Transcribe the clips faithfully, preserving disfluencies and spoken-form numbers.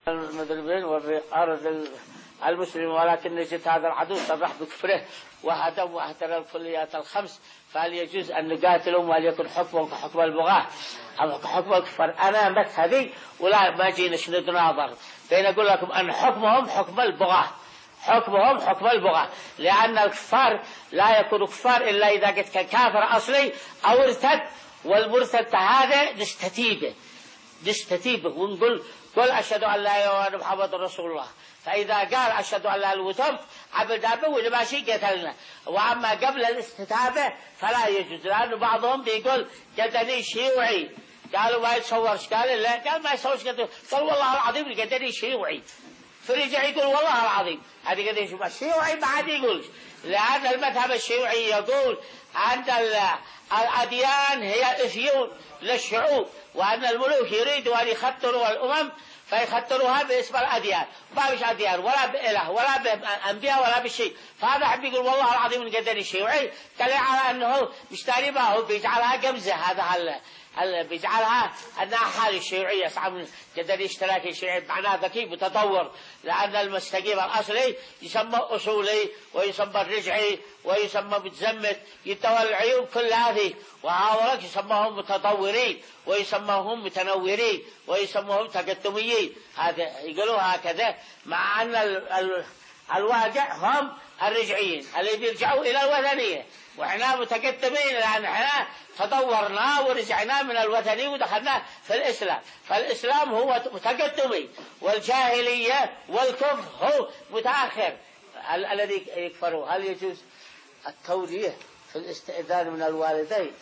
المذنبين وفي أرض المسلمين، ولكن نجد هذا العدو صرح بكفره وهدم واهتر الكليات الخمس، فهل يجوز أن نقاتلهم وهل يكون حكمهم كحكم البغاة أو كحكم الكفر؟ أنا مذهبي ولا ما جيناش نتناظر بين أقول لكم أن حكمهم حكم البغاة، حكمهم حكم البغاة، لأن الكفار لا يكون كفار إلا إذا قد كان كافر أصلي أو ارتد، والمرتد هذا نستتيبه نستتيبه ونقول قل أشهد أن لا إله إلا الله محمد رسول الله، فإذا قال أشهد أن لا إله إلا الله عبد أبه وإذا ماشي قتلنا. وأما قبل الاستتابة فلا يجوز، لأن بعضهم بيقول قدني شيوعي، قالوا ما يتصورش، قال لا، قال ما يتصورش، قال والله العظيم قدني شيوعي، فرجع يقول والله العظيم هذه قدني شيوعي، الشيوعي ما عاد يقول، لأن المذهب الشيوعي يقول أن الأديان هي إفيون للشعوب، وأن الملوك يريدوا أن يخطروا الأمم فيخطروها باسم الأديان، ما مش أديان ولا بإله ولا بأنبياء ولا بشيء. فهذا حب يقول والله العظيم من قدر الشيوعي قال على أنه مشتري ما هو بيجعلها قمزة، هذا هل هل بيجعلها أنها حال الشيوعية صعب من قدر اشتراك الشيوعي، معناه ذكي متطور، لأن المستقيم الأصلي يسمى أصولي ويسمى الرجعي ويسمى متزمت، يتولى العيوب كل هذه، وهؤلاء يسموهم متطورين ويسموهم متنورين ويسموهم تقدميين، هذا يقولوا هكذا، مع أن ال ال الواقع هم الرجعيين اللي بيرجعوا إلى الوثنية، وإحنا متقدمين لأن إحنا تطورنا ورجعنا من الوثني ودخلنا في الإسلام، فالإسلام هو متقدمي والجاهلية والكفر هو متأخر ال الذي يكفروا. هل يجوز التورية في الاستئذان من الوالدين؟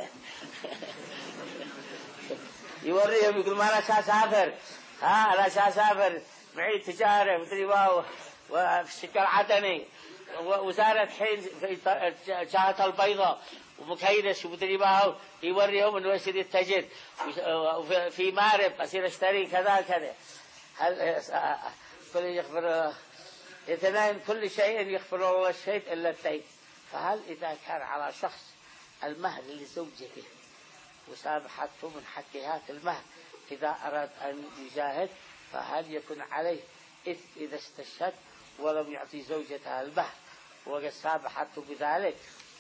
يوريهم يقول ما أنا سأسافر، ها أنا سأسافر معي تجارة مدري واو وفي السكة العدني وزارة حين في جهة البيضاء ومكينس ومدري واو، يوريهم إنه يصير يتجر في مارب أصير أشتري كذا كذا. هل كل يغفر اثنين كل شيء يغفر الله الشيء إلا الدين، فهل إذا كان على شخص المهر لزوجته وسامحته من حقها المهر إذا أراد أن يجاهد، فهل يكون عليه إثم إذا استشهد ولم يعطي زوجتها المهر وقد سامحته بذلك؟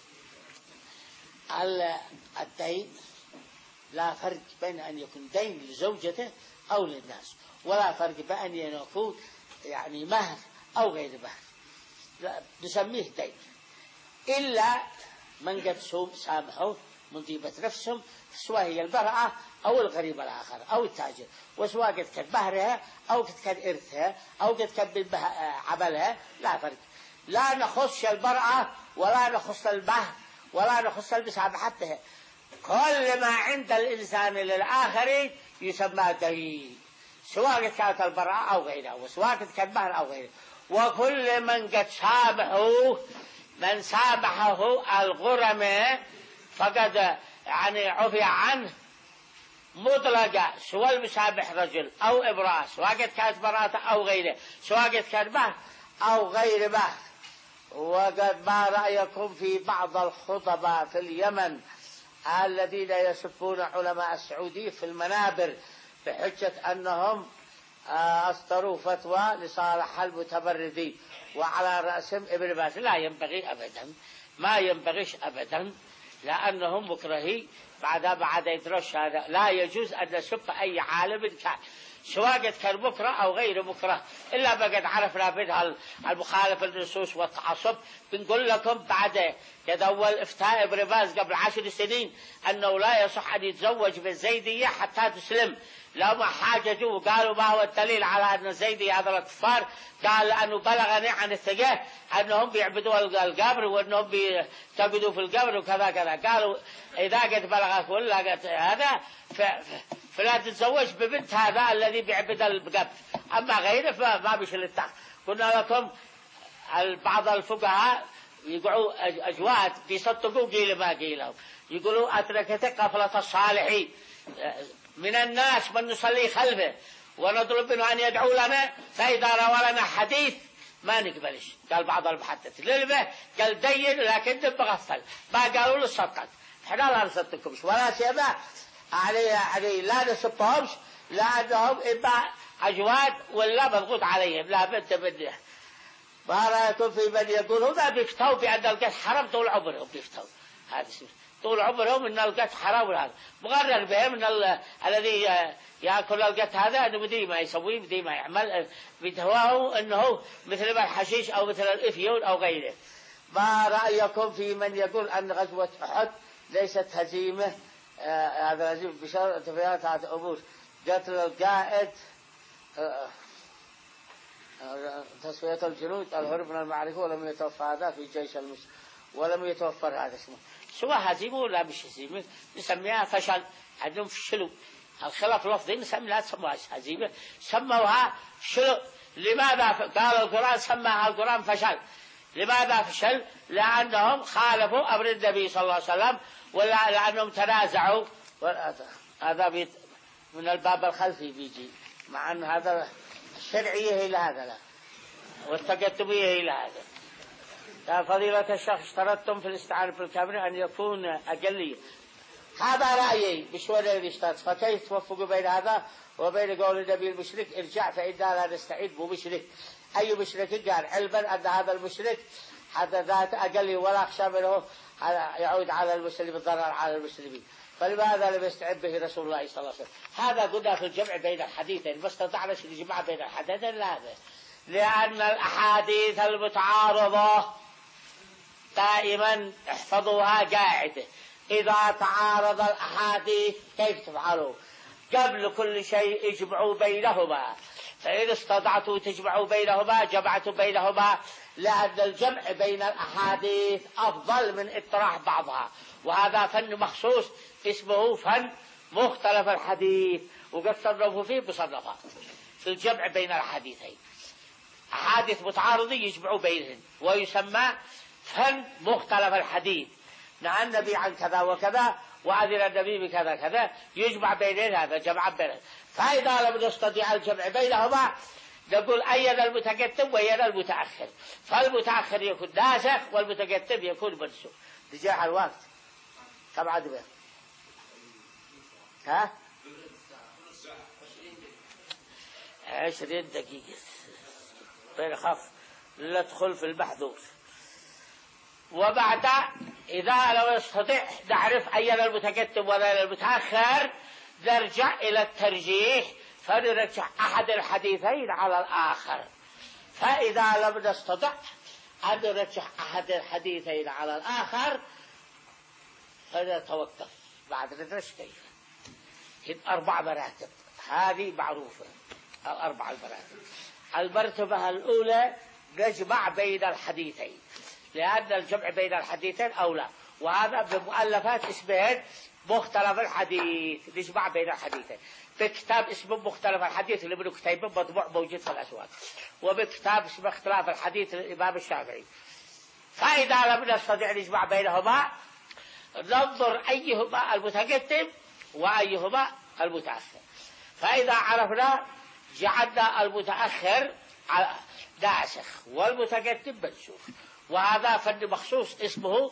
الدين لا فرق بين أن يكون دين لزوجته أو للناس، ولا فرق بين أن يكون يعني مهر أو غير مهر، نسميه دين، إلا من قد سامحوا من طيبة نفسهم، سواء هي المرأة أو الغريب الآخر أو التاجر، وسواء قد كان مهرها أو قد كان إرثها أو قد كان عملها، لا فرق، لا نخص المرأة ولا نخص المهر ولا نخص المسامحتها، كل ما عند الإنسان للآخر يسمى دين، سواء قد كانت المرأة أو غيرها وسواء قد كان مهر أو غيره. وكل من قد سامحه من سامحه الغرماء فقد يعني عفي عنه مطلقة، سواء المسامح رجل أو امرأة، سواء قد كانت مرأة أو غيره، سواء قد كان مهر أو غير مهر. وقد ما رأيكم في بعض الخطباء في اليمن الذين يسبون علماء السعودية في المنابر بحجة أنهم أصدروا فتوى لصالح المتمردين وعلى رأسهم ابن باز؟ لا ينبغي أبدا، ما ينبغيش أبدا، لأنهم مكرهين بعدها بعد يدرس هذا، لا يجوز أن نسب أي عالم كان، سواء قد كان مكره أو غير مكره، إلا ما قد عرفنا منها المخالف للنصوص والتعصب. بنقول لكم بعد قد أول إفتاء ابن باز قبل عشر سنين أنه لا يصح أن يتزوج بالزيدية حتى تسلم، لما حاججوا وقالوا ما هو الدليل على أن الزيدي هذا الكفار، قال لأنه بلغني عن الثقة أنهم بيعبدوا القبر وأنهم بيعتقدوا في القبر وكذا كذا، قالوا إذا قد بلغك ولا قد هذا فلا تتزوج ببنت هذا الذي بيعبد القبر، أما غيره فما بيش للتحت. قلنا لكم بعض الفقهاء يقعوا أجواد بيصدقوا قيل ما قيلهم، يقولوا أتركت قفلة الصالحين من الناس من نصلي خلفه ونطلب منه أن يدعو لنا، فإذا روى لنا حديث ما نقبلش. قال بعض المحدث للبه قال دين لكن بغفل، ما قالوا له صدقت، احنا لا نصدقكمش ولا سيما علي علي لا نسبهمش، لأنهم إما أجواد ولا مضغوط عليهم لا بد منه. ما رأيكم في من يقول هنا بيفتوا بأن القتل حرام طول عمرهم بيفتوا هذا طول عمرهم أن القتل حرام وهذا مغرر بهم أن ال... الذي يأكل القتل هذا أنه بدي ما يسويه بدي ما يعمل بتهواه أنه مثل ما الحشيش أو مثل الإفيون أو غيره. ما رأيكم في من يقول أن غزوة أحد ليست هزيمة آه هذا هزيمة بشرط تفريعات أمور قتل القائد آه تصفية الجنود الهرب من المعركة ولم يتوفر هذا في جيش المسلم ولم يتوفر هذا اسمه سواء هزيمة ولا مش هزيمة نسميها فشل عندهم فشلوا الخلاف لفظي نسمي لا تسموها هزيمة سموها فشل. لماذا قال القرآن سماها القرآن فشل؟ لماذا فشل؟ لأنهم خالفوا أمر النبي صلى الله عليه وسلم ولا لأنهم تنازعوا. هذا من الباب الخلفي بيجي مع أن هذا الشرعية إلى هذا لا والتقدمية إلى هذا. يا فضيلة الشيخ اشترطتم في الاستعانة بالكاميرا أن يكون أقلية. هذا رأيي بشوية الاشتراط فكيف توفقوا بين هذا وبين قول النبي المشرك ارجع فإنا لا نستعيد بمشرك. أي مشرك قال علما أن هذا المشرك هذا ذات أقل ولا أخشى منه يعود على المسلم الضرر على المسلمين فلماذا لم يستعد به رسول الله صلى الله عليه وسلم؟ هذا قلنا في الجمع بين الحديثين ما استطعنا الجماعة بين الحديثين لا هذا لأن الأحاديث المتعارضة دائما احفظوها قاعدة إذا تعارض الأحاديث كيف تفعلوا؟ قبل كل شيء اجمعوا بينهما فإن استطعتوا تجمعوا بينهما جمعتوا بينهما لأن الجمع بين الأحاديث أفضل من اطراح بعضها وهذا فن مخصوص اسمه فن مختلف الحديث وقد صنفوا فيه بصنفات في الجمع بين الحديثين. أحاديث متعارضة يجمعوا بينهم ويسمى فن مختلف الحديث. نهى النبي عن كذا وكذا وأذن النبي بكذا كذا يجمع بينهم هذا جمع بينهم. فإذا لم نستطيع الجمع بينهما نقول أين المتقدم وأين المتأخر فالمتأخر يكون ناسخ والمتقدم يكون منسوخ. رجاء الوقت كم عدبه ها عشرين دقيقة بنخاف ندخل في المحذور. وبعد إذا لو نستطيع نعرف أين المتقدم وأين المتأخر نرجع إلى الترجيح فنرجح أحد الحديثين على الآخر. فإذا لم نستطع أن نرجح أحد الحديثين على الآخر فنتوقف بعد ندرس كيف. أربع مراتب هذه معروفة الأربع المراتب. المرتبة الأولى نجمع بين الحديثين لأن الجمع بين الحديثين أولى وهذا بمؤلفات اسمه مختلف الحديث نجمع بين الحديثين بكتاب اسمه مختلف الحديث اللي ابن كتيبة مطبوع موجود في الأسواق وبكتاب اسمه اختلاف الحديث للإمام الشافعي. فإذا لم نستطيع نجمع بينهما ننظر أيهما المتقدم وأيهما المتأخر. فإذا عرفنا جعلنا المتأخر ناسخ والمتقدم منسوخ وهذا فن مخصوص اسمه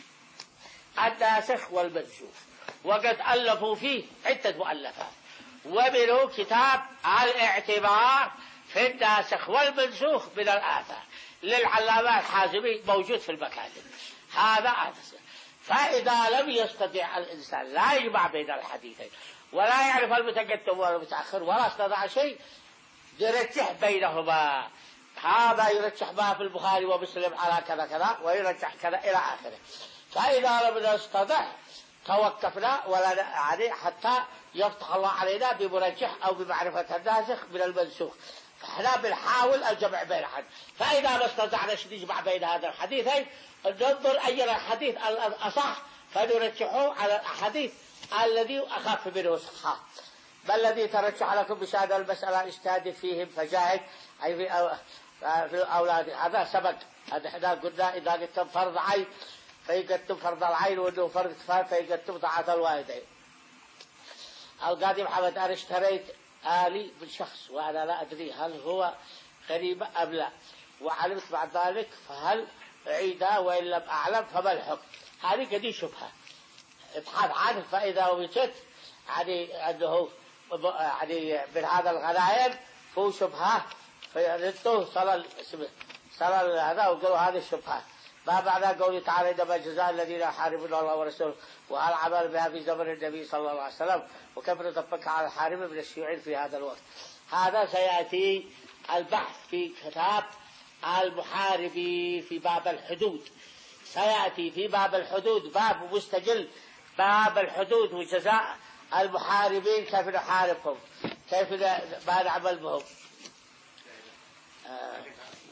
الناسخ والمنسوخ وقد ألفوا فيه عدة مؤلفات ومنه كتاب الاعتبار في الناسخ والمنسوخ من الآثار للعلامة الحازمي موجود في المكاتب. هذا أساس. فإذا لم يستطيع الإنسان لا يجمع بين الحديثين ولا يعرف المتقدم ولا المتأخر ولا استطاع شيء يرجح بينهما. هذا يرجح ما في البخاري ومسلم على كذا كذا ويرجح كذا إلى آخره. فإذا لم نستطع توقفنا ولا عليه حتى يفتح الله علينا بمرجح أو بمعرفة الناسخ من المنسوخ. فإحنا بنحاول الجمع بين الحديث. فإذا ما استطعنا نجمع بين هذا الحديثين ننظر أي الحديث الأصح فنرجحه على الحديث الذي أخف منه صحة. ما الذي ترجح لكم بشهادة المسألة اجتهد فيهم فجاهد أي في, أو في الأولاد. هذا سبق هذا قلنا إذا قلتم فرض عين فيقدم فرض العين وأنه فرض كفاية فيقدم طاعة الوالدين. القاضي محمد أنا اشتريت آلي من شخص وأنا لا أدري هل هو غريب أم لا وعلمت بعد ذلك فهل عيدا وإن لم أعلم فما الحكم. هذه قدي شبهة ابحث عنه فإذا وجدت يعني أنه يعني من هذا الغنائم فهو شبهات فيردوه صار صار هذا وقالوا هذه الشبهات. ما بعد قوله تعالى إنما جزاء الذين يحاربون الله ورسوله وهل عمل بها في زمن النبي صلى الله عليه وسلم وكيف نطبق على الحارب من الشيوعيين في هذا الوقت. هذا سيأتي البحث في كتاب المحاربي في باب الحدود، سيأتي في باب الحدود باب مستجل، باب الحدود وجزاء المحاربين كيف نحاربهم كيف ما نعمل بهم. آه.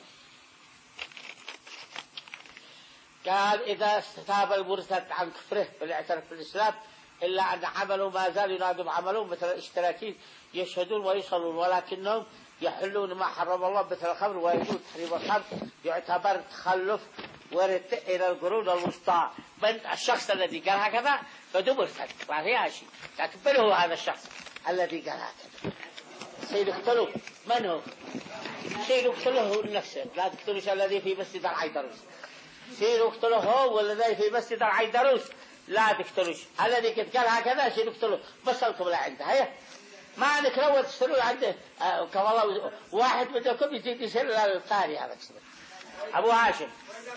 قال إذا استتاب المرتد عن كفره بالاعتراف بالإسلام إلا أن عملوا ما زال ينادوا عملوا مثل الاشتراكين يشهدون ويصلون ولكنهم يحلون ما حرم الله مثل الخمر ويجوز تحريم الخمر يعتبر تخلف ورد إلى القرون الوسطى من الشخص الذي قال هكذا فدو مرتد ما فيها شيء. لكن من هو هذا الشخص الذي قال هكذا؟ سيقتلوه. من هو؟ سيقتلوه نفسه. لا تقتلوش الذي في مسجد العيدروس. سيقتلوه هو والذي في مسجد العيدروس لا تقتلوش. الذي قد قال هكذا سيقتلوه. بصلكم لا عنده هيا ما نكروا تشتروا عنده آه كوالله واحد منكم يجي يشيل القاري هذا كذا. أبو هاشم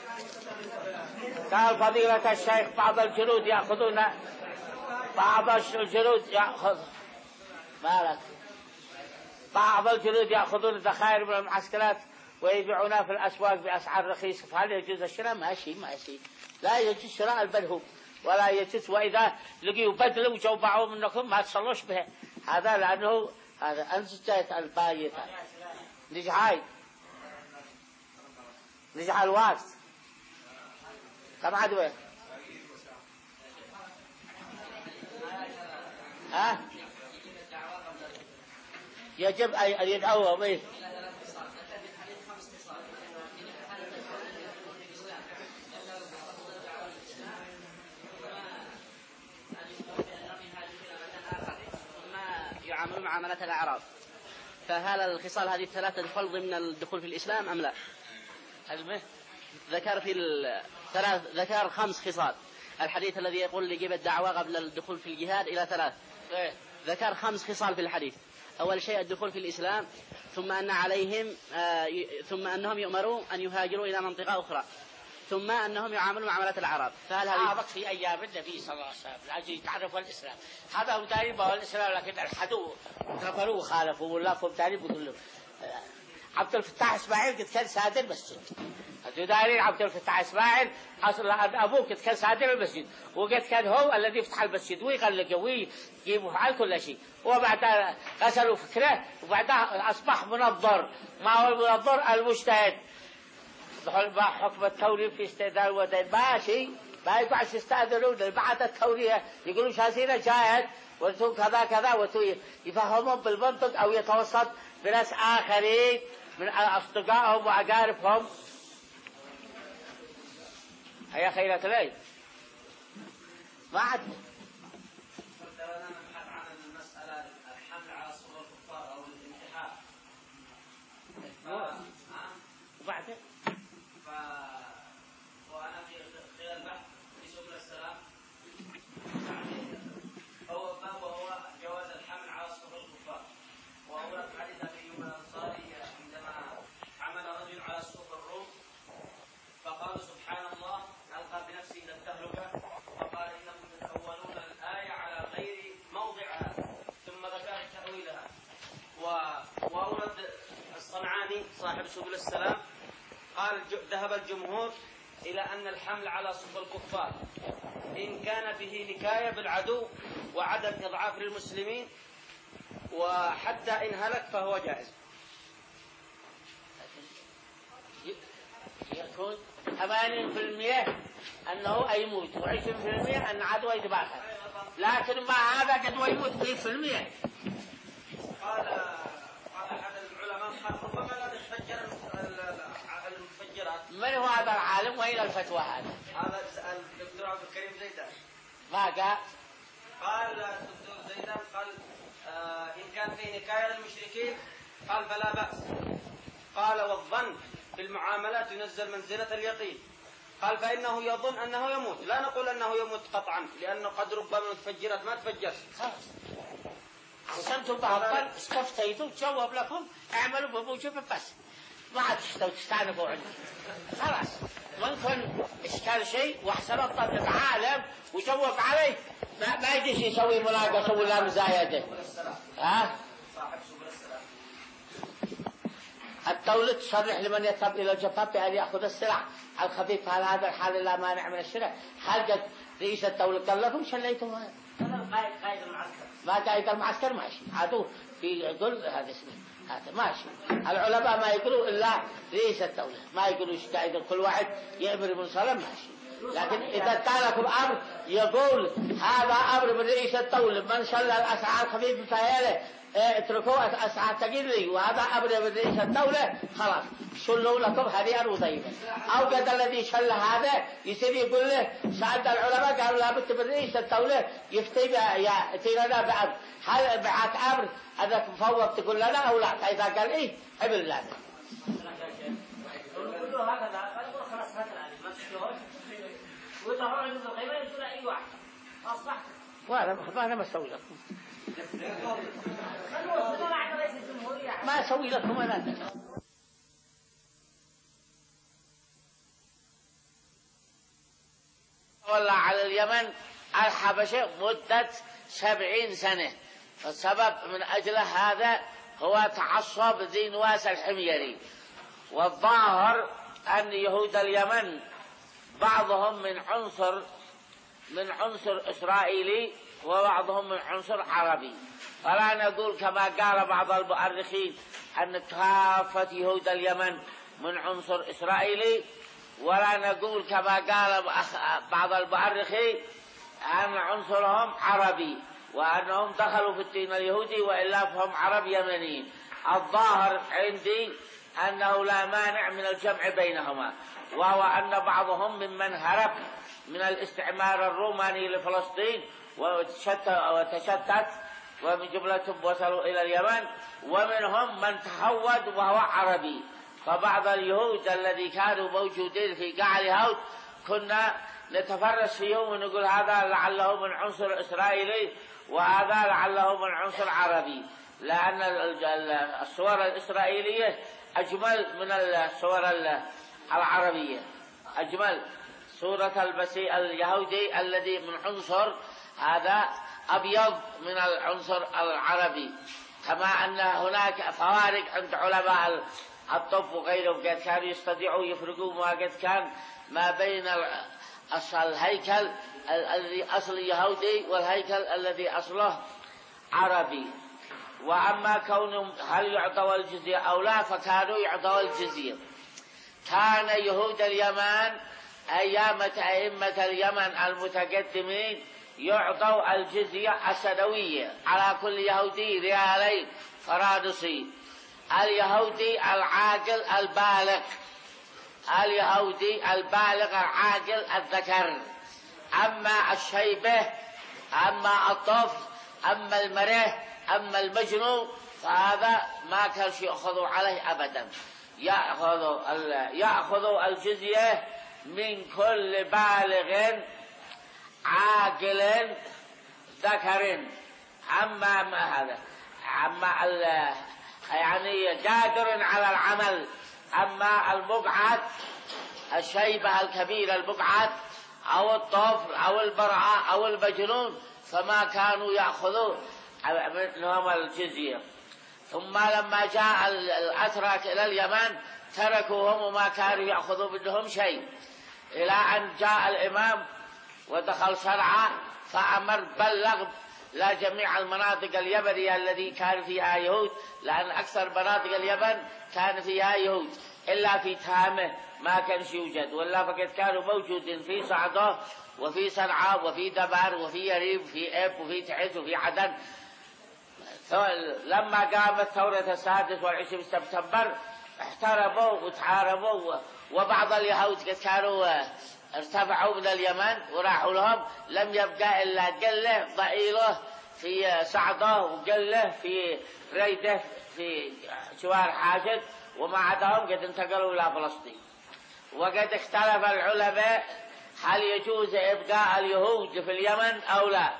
قال فضيلة الشيخ بعض الجنود يأخذون بعض الجنود يأخذ مالك بعض الجنود يأخذون ذخائر من المعسكرات ويبيعونها في الأسواق بأسعار رخيصة، فهل يجوز الشراء؟ ماشي ماشي لا يجوز شراء البلهوم ولا يجوز. وإذا لقيوا بدلوا وجوبعوا منكم ما تصلوش به هذا لأنه هذا أنزجت البايتة نجعاي نجعل واس كم عدوه ها يجب أن يدعوه به يعاملون معاملة الأعراب. فهل الخصال هذه الثلاثة تدخل ضمن الدخول في الإسلام أم لا؟ ذكر في الثلاث ذكر خمس خصال. الحديث الذي يقول لجب الدعوة قبل الدخول في الجهاد إلى ثلاث ذكر خمس خصال في الحديث. أول شيء الدخول في الإسلام، ثم أن عليهم آه ثم أنهم يؤمرون أن يهاجروا إلى منطقة أخرى، ثم أنهم يعاملوا معاملة العرب. فهل هذه آه في أيام النبي صلى الله عليه وسلم لأجل يتعرفوا الإسلام هذا هو تعريف الإسلام، لكن الحدو كفروا وخالفوا ولا فهم تعريف كله. عبد الفتاح إسماعيل قد كان سادر المسجد. هذا دارين عبد الفتاح إسماعيل أصل أبوه قد كان سادر المسجد وقد كان هو الذي يفتح المسجد ويغلق ويجيب ويفعل كل شيء. وبعدها غسلوا فكره وبعدها أصبح منظر. ما هو المنظر؟ المجتهد حكم التوري في استئذان ودين ماشي ما يقعد يستأذنون بعد التورية يقولون شاسينا جاهد وانتم كذا كذا وانتم يفهمون بالمنطق أو يتوسط بناس آخرين من أصدقائهم وأقاربهم. هيا خيرة لي ما عد وبعدين وأنا في خلال البحث في سبل السلام هو باب وهو جواز الحمل على صفر الكفار. وأورد حديث أبي أيوب الأنصاري عندما حمل رجل على سوق الروم فقال سبحان الله ألقى بنفسه إلى التهلكة فقال إنهم يتأولون الآية على غير موضعها ثم ذكر تأويلها. وأورد الصنعاني صاحب سبل السلام قال ذهب الجمهور إلى أن الحمل على صف الكفار إن كان به نكاية بالعدو وعدم إضعاف للمسلمين وحتى إن هلك فهو جائز. يكون ثمانين بالمئة أنه يموت وعشرين بالمئة أن عدوه يتباخر، لكن ما هذا قد يموت مئة بالمئة. قال قال أحد العلماء قال ربما لا تتفجر المفجرات. من هو هذا العالم وين الفتوى هذا؟ هذا الدكتور عبد الكريم زيدان. ما قال؟ قال الدكتور زيدان قال آه إن كان في نكاية للمشركين قال فلا بأس. قال والظن في المعاملات ينزل منزلة اليقين. قال فإنه يظن أنه يموت، لا نقول أنه يموت قطعا لأنه قد ربما متفجرات ما تفجرش. حسنتم بهالظن استفتيتوا تجاوب لكم اعملوا بموجب بس ما عاد تستووا تستعنفوا عندي خلاص ممكن اشكال شيء واحسن الطب عالم وجاوب عليه ما, ما يجيش يسوي مناقصه ولا مزايده ها الدولة تصرح لمن يذهب إلى الجفاف بأن يأخذ السلع الخفيف. هل هذا الحال لا مانع من الشراء؟ هل قد رئيس الدولة قال لكم شليتم هذا؟ قائد المعسكر ما قائد المعسكر ماشي عدو يقول هذا اسمه هذا ماشي. العلماء ما يقولوا إلا رئيس الدولة ما يقولوا ايش قائد كل واحد يأمر من صلاة ماشي. لكن إذا كان لكم أمر يقول هذا أمر من رئيس الدولة من شل الأسعار الخفيفة فهي اتركوا أسعار تقل لي وهذا أمر من رئيس الدولة خلاص شلوا لكم هذه وظيفة. أو قد الذي شل هذا يصير يقول له سألت العلماء قالوا لابد من رئيس الدولة يفتي يأتينا بأمر هل بعد أمر أنك مفوض تقول لنا أو لا؟ فإذا قال إيه عمل لنا كله هكذا قالوا خلاص هكذا ما تشتهوش ويظهرون عندهم القيمة يقولون أي واحد أصبحت وأنا ما أنا ما أسوي لكم ما أسوي لكم أنا والله على اليمن الحبشة مدة سبعين سنة. السبب من أجل هذا هو تعصب ذي نواس الحميري. والظاهر أن يهود اليمن بعضهم من عنصر من عنصر إسرائيلي وبعضهم من عنصر عربي. فلا نقول كما قال بعض المؤرخين أن كافة يهود اليمن من عنصر إسرائيلي ولا نقول كما قال بعض المؤرخين أن عنصرهم عربي وأنهم دخلوا في الدين اليهودي وإلا فهم عرب يمنيين. الظاهر عندي أنه لا مانع من الجمع بينهما وهو أن بعضهم ممن هرب من الاستعمار الروماني لفلسطين وتشتت ومن جملتهم وصلوا إلى اليمن ومنهم من تهود وهو عربي. فبعض اليهود الذي كانوا موجودين في قاع اليهود كنا نتفرس فيهم ونقول هذا لعله من عنصر إسرائيلي وهذا لعله من عنصر عربي لأن الصور الإسرائيلية أجمل من الصور العربية. أجمل صورة المسيح اليهودي الذي من عنصر هذا أبيض من العنصر العربي. كما أن هناك فوارق عند علماء الطب وغيرهم قد كانوا يستطيعوا يفرقوا ما قد كان ما بين الهيكل الذي أصل يهودي والهيكل الذي أصله عربي. وأما كونهم هل يعطوا الجزية أو لا فكانوا يعطوا الجزية. كان يهود اليمن أيام أئمة اليمن المتقدمين يعطوا الجزية السنوية على كل يهودي ريالين فرنسي. اليهودي العاقل البالغ اليهودي البالغ العاقل الذكر. أما الشيبة أما الطفل أما المراه أما المجنون فهذا ما كان يأخذوا عليه أبدا. يأخذوا يأخذوا الجزية من كل بالغ عاقل ذكر. أما ما هذا أما يعني قادر على العمل. أما المقعد الشيبة الكبير المقعد أو الطفل أو المرأة أو المجنون فما كانوا يأخذوا منهم الجزية. ثم لما جاء الأتراك إلى اليمن تركوهم وما كانوا يأخذوا منهم شيء إلى أن جاء الإمام ودخل صنعاء فأمر بلغ لا جميع المناطق اليمنية الذي كان فيها يهود لأن أكثر مناطق اليمن كان فيها يهود إلا في تامة ما كان يوجد ولا فقد كانوا موجودين في صعدة وفي صنعاء وفي دبر وفي يريب وفي إب وفي تعز وفي عدن. لما قامت ثورة السادس والعشرين سبتمبر احترموا وتحاربوا وبعض اليهود قد كانوا ارتفعوا من اليمن وراحوا لهم. لم يبقى إلا قلة ضئيلة في صعدة وقلة في ريدة في شوار حاجد وما عداهم قد انتقلوا إلى فلسطين. وقد اختلف العلماء هل يجوز إبقاء اليهود في اليمن أو لا.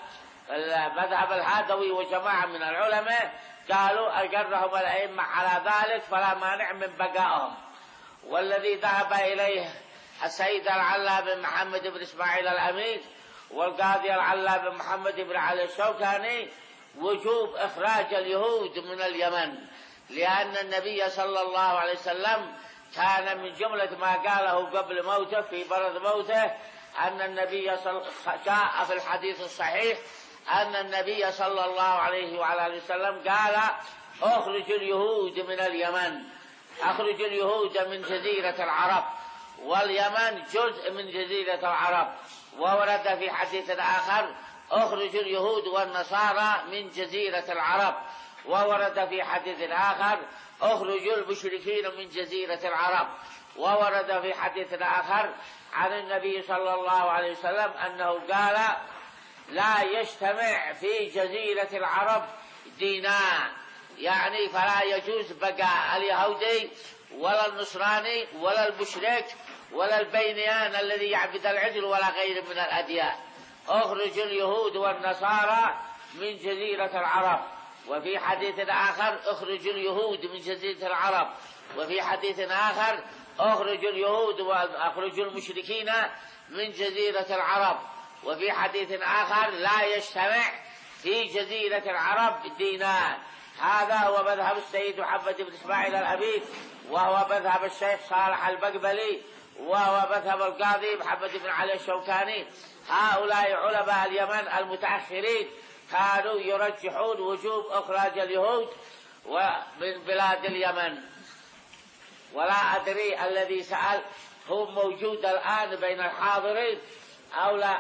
مذهب الهادوي وجماعة من العلماء قالوا أجرهم الأئمة على ذلك فلا مانع من بقائهم. والذي ذهب إليه السيد العلا بن محمد بن إسماعيل الأمير والقاضي العلا بن محمد بن علي الشوكاني وجوب إخراج اليهود من اليمن، لأن النبي صلى الله عليه وسلم كان من جملة ما قاله قبل موته في برد موته أن النبي صلى جاء في الحديث الصحيح أن النبي صلى الله عليه وعلى وسلم قال أخرج اليهود من اليمن، أخرج اليهود من جزيرة العرب، واليمن جزء من جزيرة العرب. وورد في حديث آخر أخرج اليهود والنصارى من جزيرة العرب. وورد في حديث آخر أخرج المشركين من جزيرة العرب. وورد في حديث آخر عن النبي صلى الله عليه وسلم أنه قال لا يجتمع في جزيرة العرب دينان، يعني فلا يجوز بقاء اليهودي ولا النصراني ولا المشرك ولا البينيان الذي يعبد العجل ولا غير من الأديان. أخرج اليهود والنصارى من جزيرة العرب. وفي حديث آخر أخرج اليهود من جزيرة العرب. وفي حديث آخر أخرج اليهود وأخرج المشركين من جزيرة العرب. وفي حديث آخر لا يجتمع في جزيرة العرب دينان. هذا هو مذهب السيد محمد بن إسماعيل الأبيد، وهو مذهب الشيخ صالح البقبلي، وهو مذهب القاضي محمد بن علي الشوكاني. هؤلاء علماء اليمن المتأخرين كانوا يرجحون وجوب إخراج اليهود من بلاد اليمن. ولا أدري الذي سأل هو موجود الآن بين الحاضرين أو لا.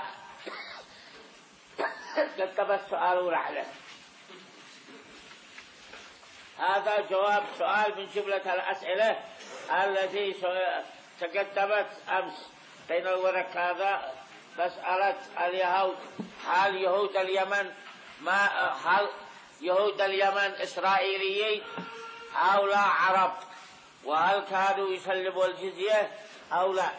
كتب السؤال ورحله. هذا جواب سؤال من جملة الأسئلة التي تقدمت أمس بين الورق هذا. مسألة اليهود، هل يهود اليمن ما هل يهود اليمن إسرائيليين أو لا عرب؟ وهل كانوا يسلموا الجزية أو لا؟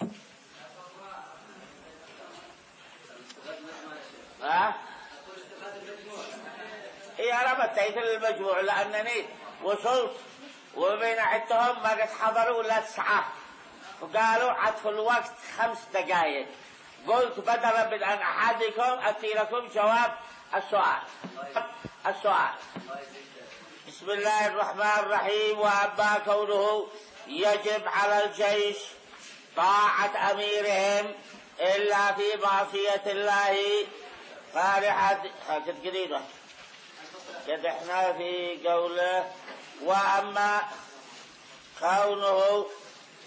ها؟ إيه أنا بتأيت المجموع لأنني وصلت وبين عدتهم ما قد حضروا لا تسعة، وقالوا عطف الوقت خمس دقائق. قلت بدلا من أن أحدكم أتي لكم جواب السؤال. السؤال بسم الله الرحمن الرحيم. وأما كونه يجب على الجيش طاعة أميرهم إلا في معصية الله فارحة حاجة جديدة كده احنا في قوله. وأما كونه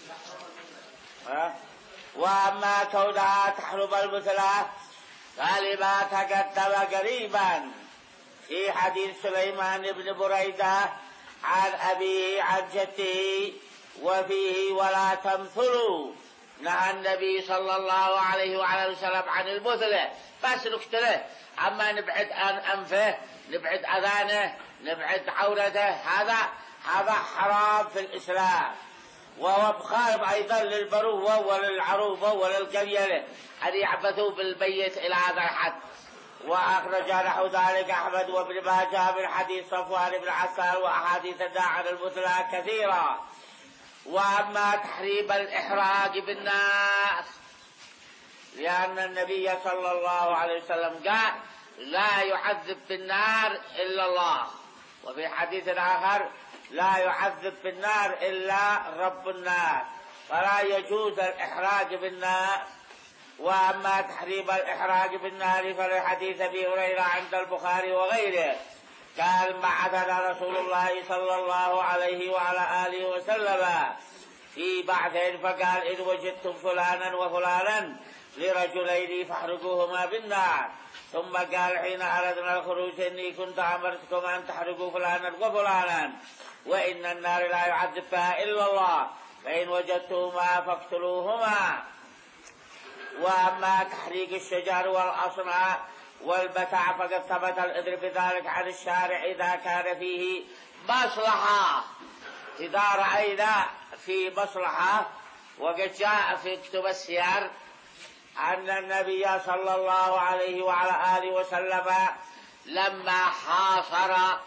ها وأما كونها تحرم المثلى فلما تقدم قريبا في حديث سليمان بن بريدة عن أبيه عن جده وفيه ولا تمثلوا نهى النبي صلى الله عليه وعلى وسلم عن المثلى. بس نكتله أما نبعد عن أنفه، نبعد أذانه، نبعد عورته، هذا هذا حرام في الإسلام. وهو مخالف أيضا للبروة وللعروبة وللقبيلة أن يعبثوا بالبيت إلى هذا الحد. وأخرج نحو ذلك أحمد وابن ماجه من حديث صفوان بن عسال وأحاديث عن المثلى كثيرة. وأما تحريم الإحراق بالنار لأن النبي صلى الله عليه وسلم قال لا يعذب بالنار إلا الله. وفي حديث آخر لا يعذب بالنار إلا رب النار، فلا يجوز الإحراق بالنار. وأما تحريم الإحراق بالنار فلحديث أبي هريرة عند البخاري وغيره قال بعثنا رسول الله صلى الله عليه وعلى آله وسلم في بعث فقال إن وجدتم فلانا وفلانا لرجلين فاحرقوهما بالنار. ثم قال حين أردنا الخروج إني كنت أمرتكم أن تحرقوا فلانا وفلانا وإن النار لا يعذب بها إلا الله فإن وجدتهما فاقتلوهما. وأما تحريق الشجر والأصنع والبتع فقد ثبت الإذن بذلك عن الشارع إذا كان فيه مصلحة. إذا رأينا في مصلحة وقد جاء في كتب السير أن النبي صلى الله عليه وعلى آله وسلم لما حاصر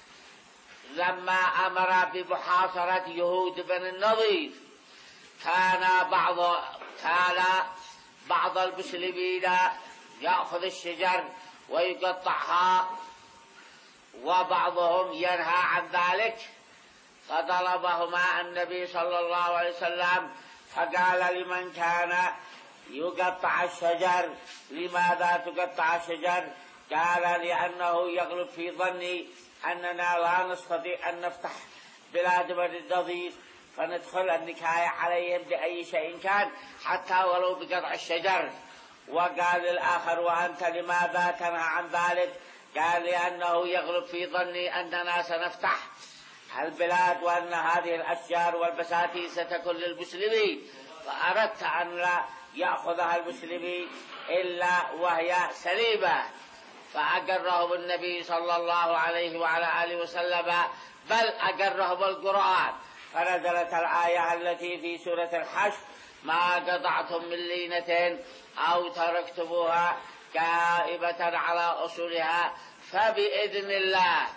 لما أمر بمحاصرة يهود بن النضير كان بعض كان بعض المسلمين يأخذ الشجر ويقطعها وبعضهم ينهى عن ذلك، فطلبهما النبي صلى الله عليه وسلم فقال لمن كان يقطع الشجر لماذا تقطع الشجر؟ قال لأنه يغلب في ظني أننا لا نستطيع أن نفتح بلاد بني النضير فندخل النكاية عليهم بأي شيء كان حتى ولو بقطع الشجر. وقال الآخر وأنت لماذا تنهى عن ذلك؟ قال لأنه يغلب في ظني أننا سنفتح البلاد وأن هذه الأشجار والبساتين ستكون للمسلمين، فأردت أن لا يأخذها المسلمين إلا وهي سليمة. فأقرهم النبي صلى الله عليه وعلى آله وسلم، بل أقرهم القرآن، فنزلت الآية التي في سورة الحشر: ما قطعتم من لينة أو تركتموها كائبة على أصولها فبإذن الله.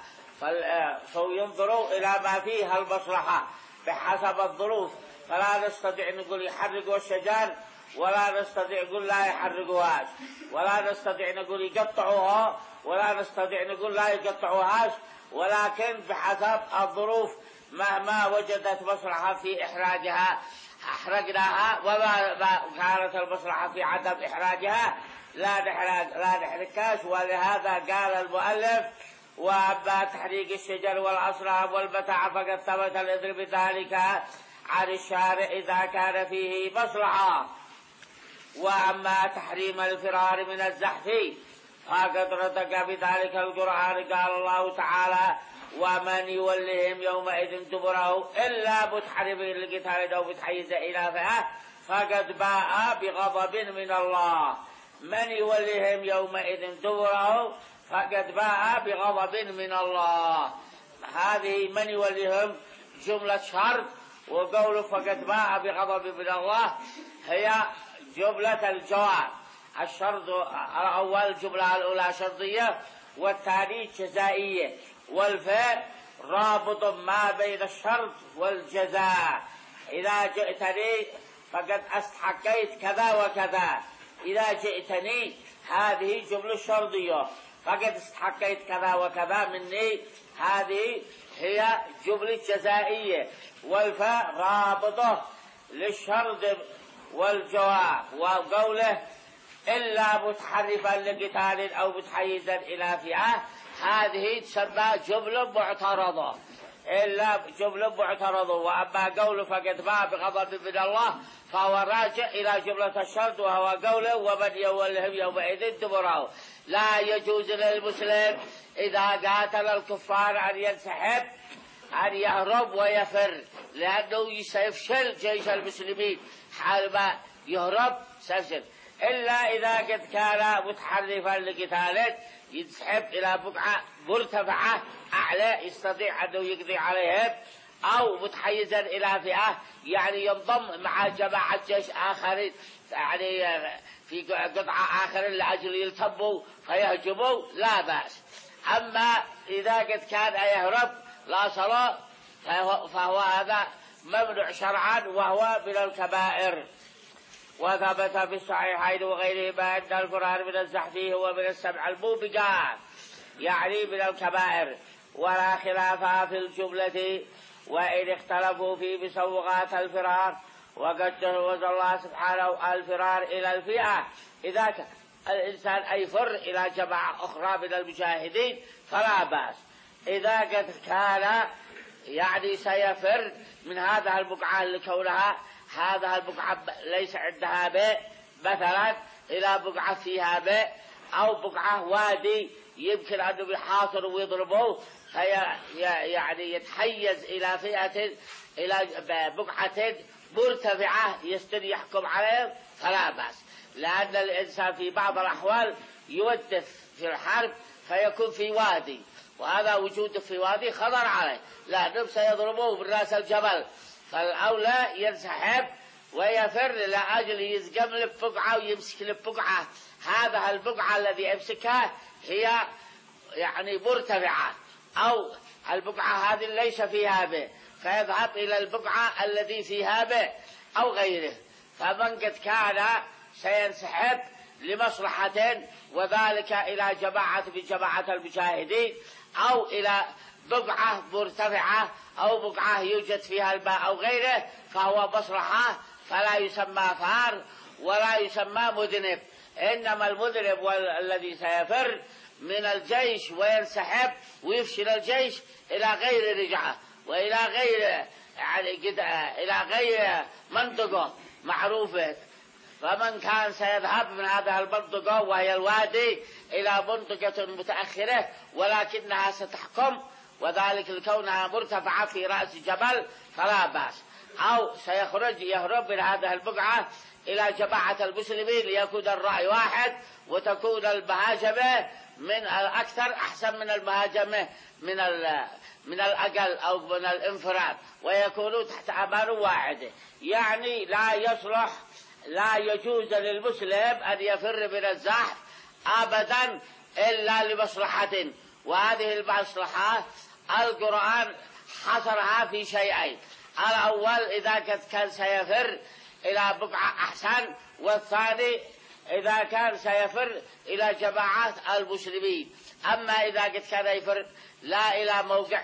فينظروا إلى ما فيها المصلحة بحسب الظروف، فلا نستطيع نقول يحرقوا الشجر ولا نستطيع نقول لا يحرقوهاش، ولا نستطيع نقول يقطعوها ولا نستطيع نقول لا يقطعوهاش، ولكن بحسب الظروف مهما وجدت مصلحة في إحراجها أحرقناها، وما كانت المصلحة في عدم إحراجها لا نحرق لا نحرقهاش. ولهذا قال المؤلف: وأما تحريق الشجر والأصنام والمتاع فقد ثبت الإذن بذلك عن الشارع إذا كان فيه مصلحة. وأما تحريم الفرار من الزحف فقد رتق بذلك القرآن، قال الله تعالى: ومن يولهم يومئذ دبره إلا متحرف للقتال أو متحيز إلى فئة فقد باء بغضب من الله. من يولهم يومئذ دبره فقد باء بغضب من الله. هذه من يولهم جملة شرط، وقوله فقد باء بغضب من الله هي جملة الجواب. الشرط الأول الجملة الأولى شرطية والثاني جزائية، والفاء رابط ما بين الشرط والجزاء. إذا جئتني فقد استحقيت كذا وكذا، إذا جئتني هذه جملة شرطية، فقد استحقيت كذا وكذا مني هذه هي جملة جزائية. والفاء رابطة للشرط والجواب. وقوله إلا متحرفا لقتال أو متحيزا إلى فئة هذه تسمى جملة معترضة، إلا جملة معترضة. وأما قوله فقد باء بغضب من الله فهو راجع إلى جملة الشرط، وهو قوله ومن يولهم يومئذ دبره. لا يجوز للمسلم إذا قاتل الكفار أن ينسحب، أن يهرب ويفر، لأنه سيفشل جيش المسلمين حال ما يهرب سيفشل، إلا إذا قد كان متحرفا لقتال ينسحب إلى بقعة مرتفعة أعلى يستطيع أنه يقضي عليهم، أو متحيزا إلى فئة يعني ينضم مع جماعة جيش آخرين يعني في قطعة آخر لأجل يلتبوا فيهجموا لا بأس. أما إذا قد كان يهرب لا صلاة فهو هذا ممنوع شرعا وهو من الكبائر. وثبت في الصحيحين وغيرهما أن الفرار من الزحف هو من السبع الموبقات يعني من الكبائر، ولا خلاف في الجملة وإن اختلفوا في مسوغات الفرار. وقد جوز الله سبحانه الفرار إلى الفئة إذا كان الإنسان أيفر إلى جماعة أخرى من المجاهدين فلا بأس. إذا قد كان يعني سيفر من هذا البقعة لكونها هذا البقعة ليس عندها بيت مثلا إلى بقعة فيها بيت أو بقعة وادي يمكن أنه يحاصر ويضربوه يعني يتحيز إلى فئة إلى بقعة مرتفعة يستطيع يحكم عليهم فلا بأس، لأن الإنسان في بعض الأحوال يودف في الحرب فيكون في وادي، وهذا وجوده في وادي خطر عليه لأنهم سيضربوه بالرأس الجبل، فالأولى ينسحب ويفر لأجل يزقم له بقعة ويمسك له بقعة، هذا البقعة الذي يمسكها هي يعني مرتفعة، أو البقعة هذه ليس فيها به، فيذهب إلى البقعة الذي فيها به أو غيره. فمن قد كان سينسحب لمصلحة، وذلك إلى جماعة بجماعة المشاهدين، أو إلى بقعة مرتفعة أو بقعة يوجد فيها الماء أو غيره، فهو مصلحة، فلا يسمى فار ولا يسمى مذنب. إنما المذنب والذي سيفر من الجيش وينسحب ويفشل الجيش إلى غير رجعة وإلى غير يعني إلى غير منطقة معروفة. فمن كان سيذهب من هذه المنطقة وهي الوادي إلى منطقة متأخرة ولكنها ستحكم، وذلك لكونها مرتفعة في رأس جبل فلا بأس، أو سيخرج يهرب من هذه البقعة إلى جماعة المسلمين ليكون الرأي واحد، وتكون المهاجمة من الأكثر أحسن من المهاجمة من من الأقل أو من الانفراد، ويكونوا تحت أمان واحدة. يعني لا يصلح لا يجوز للمسلم أن يفر من الزحف أبدا إلا لمصلحة، وهذه المصلحة القرآن حصرها في شيئين: الأول إذا كان سيفر إلى بقعة أحسن، والثاني إذا كان سيفر إلى جماعات المسلمين. أما إذا قد كان يفر لا إلى موقع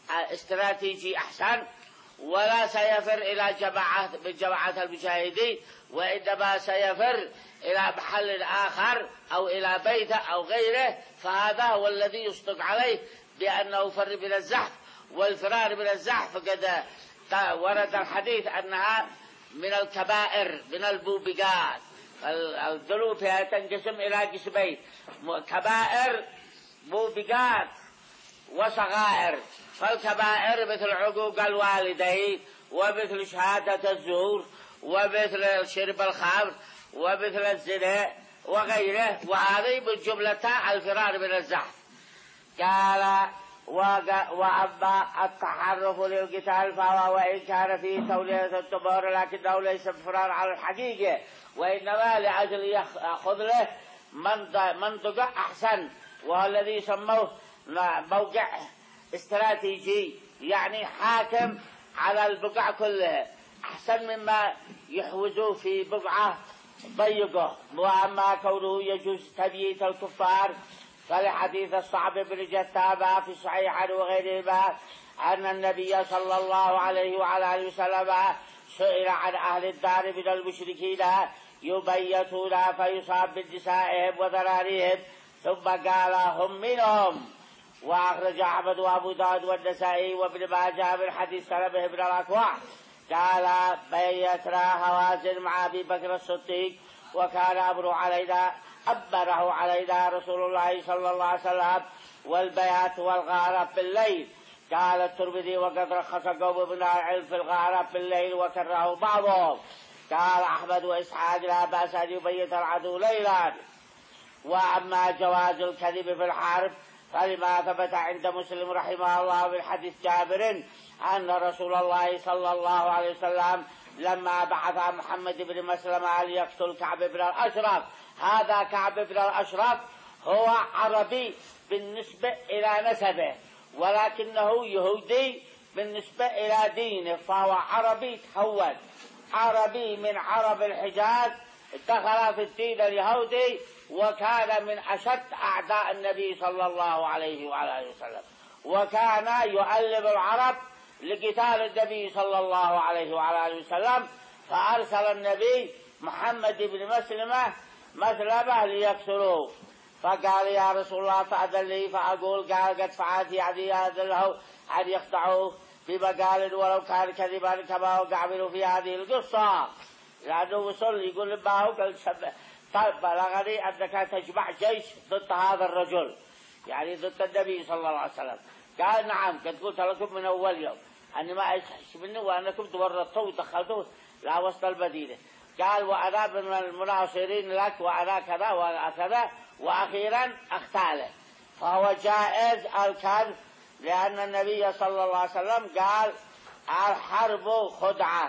استراتيجي أحسن ولا سيفر إلى جماعات من جماعات المشاهدين، وإنما سيفر إلى محل آخر أو إلى بيته أو غيره، فهذا هو الذي يصدق عليه بأنه فر من الزحف. والفرار من الزحف قد ورد الحديث أنها من الكبائر، من الموبقات. الذنوب تنقسم إلى قسمين: كبائر موبقات وصغائر. فالكبائر مثل عقوق الوالدين، ومثل شهادة الزور، ومثل شرب الخمر، ومثل الزنا وغيره، وهذه من جملة الفرار من الزحف. قال: وأما التحرف للقتال فهو وإن كان فيه تولية الدبر لكنه ليس بفرار على الحقيقة، وإنما لأجل يأخذ له منطقة أحسن، وهو الذي يسموه موقع استراتيجي، يعني حاكم على البقع كلها أحسن مما يحوزوه في بقعة ضيقة. وأما كونه يجوز تبييت الكفار فلحديث الصعب بن جثامة في الصحيحين وغيرهما أن النبي صلى الله عليه وعلى آله وسلم سئل عن أهل الدار من المشركين يبيتون فيصاب بنسائهم وذراريهم، ثم قال: هم منهم. وأخرج أحمد وأبو داود والنسائي وابن ماجه من حديث سلمة بن الأكوع قال: بيتنا هوازن مع أبي بكر الصديق، وكان أمر علينا أمره علينا رسول الله صلى الله عليه وسلم والبيات والغارة بالليل. قال الترمذي: وقد رخص قوم من العلم في الغارة بالليل وكره بعضهم. قال أحمد وإسحاق: لا بأس أن يبيت العدو ليلا. وأما جواز الكذب في الحرب فلما ثبت عند مسلم رحمه الله من حديث جابر أن رسول الله صلى الله عليه وسلم لما بعث محمد بن مسلمة ليقتل كعب بن الأشرف. هذا كعب بن الأشرف هو عربي بالنسبة إلى نسبه، ولكنه يهودي بالنسبة إلى دينه، فهو عربي تحول، عربي من عرب الحجاز دخل في الدين اليهودي، وكان من أشد أعداء النبي صلى الله عليه وعلى آله وسلم، وكان يؤلب العرب لقتال النبي صلى الله عليه وعلى آله وسلم. فأرسل النبي محمد بن مسلمة مسلمة ليقتلوه، فقال: يا رسول الله فأذن لي فأقول. قال: قد فعلت يعني أذن له أن يخدعوه بمقال ولو كان كذبا كما وقع منه في هذه القصة، لأنه وصل يقول ما هو قال: طيب بلغني أنك تجمع جيش ضد هذا الرجل، يعني ضد النبي صلى الله عليه وسلم. قال: نعم، قد قلت لكم من أول يوم أني ما أشحش منه وأنكم تورطوه ودخلتوه لا وسط المدينة. قال: وأنا من المناصرين لك وأنا كذا وكذا، وأخيرا اختاله. فهو جائز الكذب، لأن النبي صلى الله عليه وسلم قال: الحرب خدعة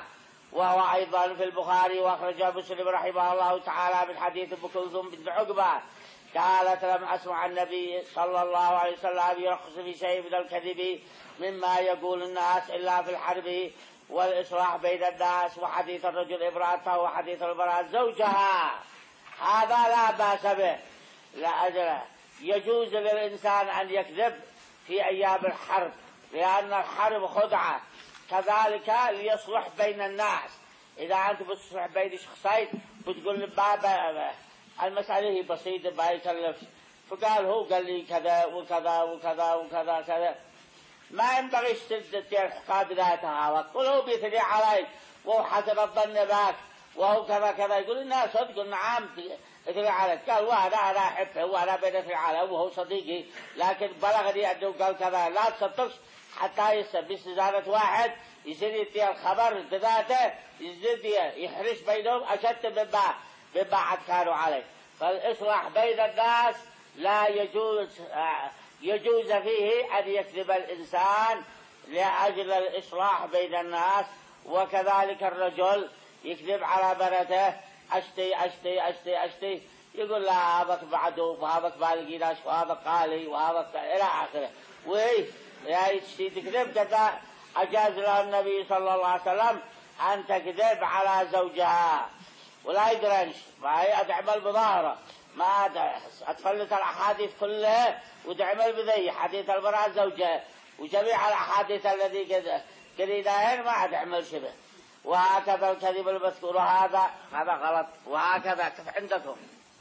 وهو أيضا في البخاري، وأخرجه مسلم رحمه الله تعالى من حديث أم كلثوم بنت عقبة قالت: لم أسمع النبي صلى الله عليه وسلم يرخص في شيء من الكذب مما يقول الناس إلا في الحرب والإصلاح بين الناس وحديث الرجل امرأته وحديث المرأة زوجها. هذا لا بأس به، لا أجل يجوز للإنسان أن يكذب في أيام الحرب، لأن الحرب خدعة، كذلك ليصلح بين الناس. إذا أنت بتصلح بين شخصين بتقول بابا المسألة هي بسيطة ما يكلف، فقال هو قال لي كذا وكذا وكذا وكذا كذا، ما ينبغي تشتد الحكاية بذاتها وتقول هو بيثني عليك وهو حسن الظن بك وهو كذا كذا. يقول الناس صدق نعم يثني عليك، قال وأنا أنا أحبه وأنا بيثني عليه وهو صديقي، لكن بلغني أنه قال كذا. لا تصدقش حتى يصير باستزادة واحد يصير يدي الخبر بذاته، يزيد يحرش بينهم أشد مما مما كانوا عليه. فالإصلاح بين الناس لا يجوز، يجوز فيه أن يكذب الإنسان لأجل الإصلاح بين الناس. وكذلك الرجل يكذب على مرته: أشتي أشتي أشتي أشتي، يقول لا هذاك بعده وهذاك بالقيناش وهذا قالي وهذا إلى آخره. وإيه يعني تكذب كذا أجاز له النبي صلى الله عليه وسلم أن تكذب على زوجها ولا يدرنش، ما هي أدعمل بظاهرة، ما أتفلت الأحاديث كلها ودعمل بذي حديث المرأة زوجها وجميع الأحاديث الذي قريناهن ما أدعمل شبه. وهكذا الكذب المذكور هذا هذا غلط، وهكذا كيف عندكم.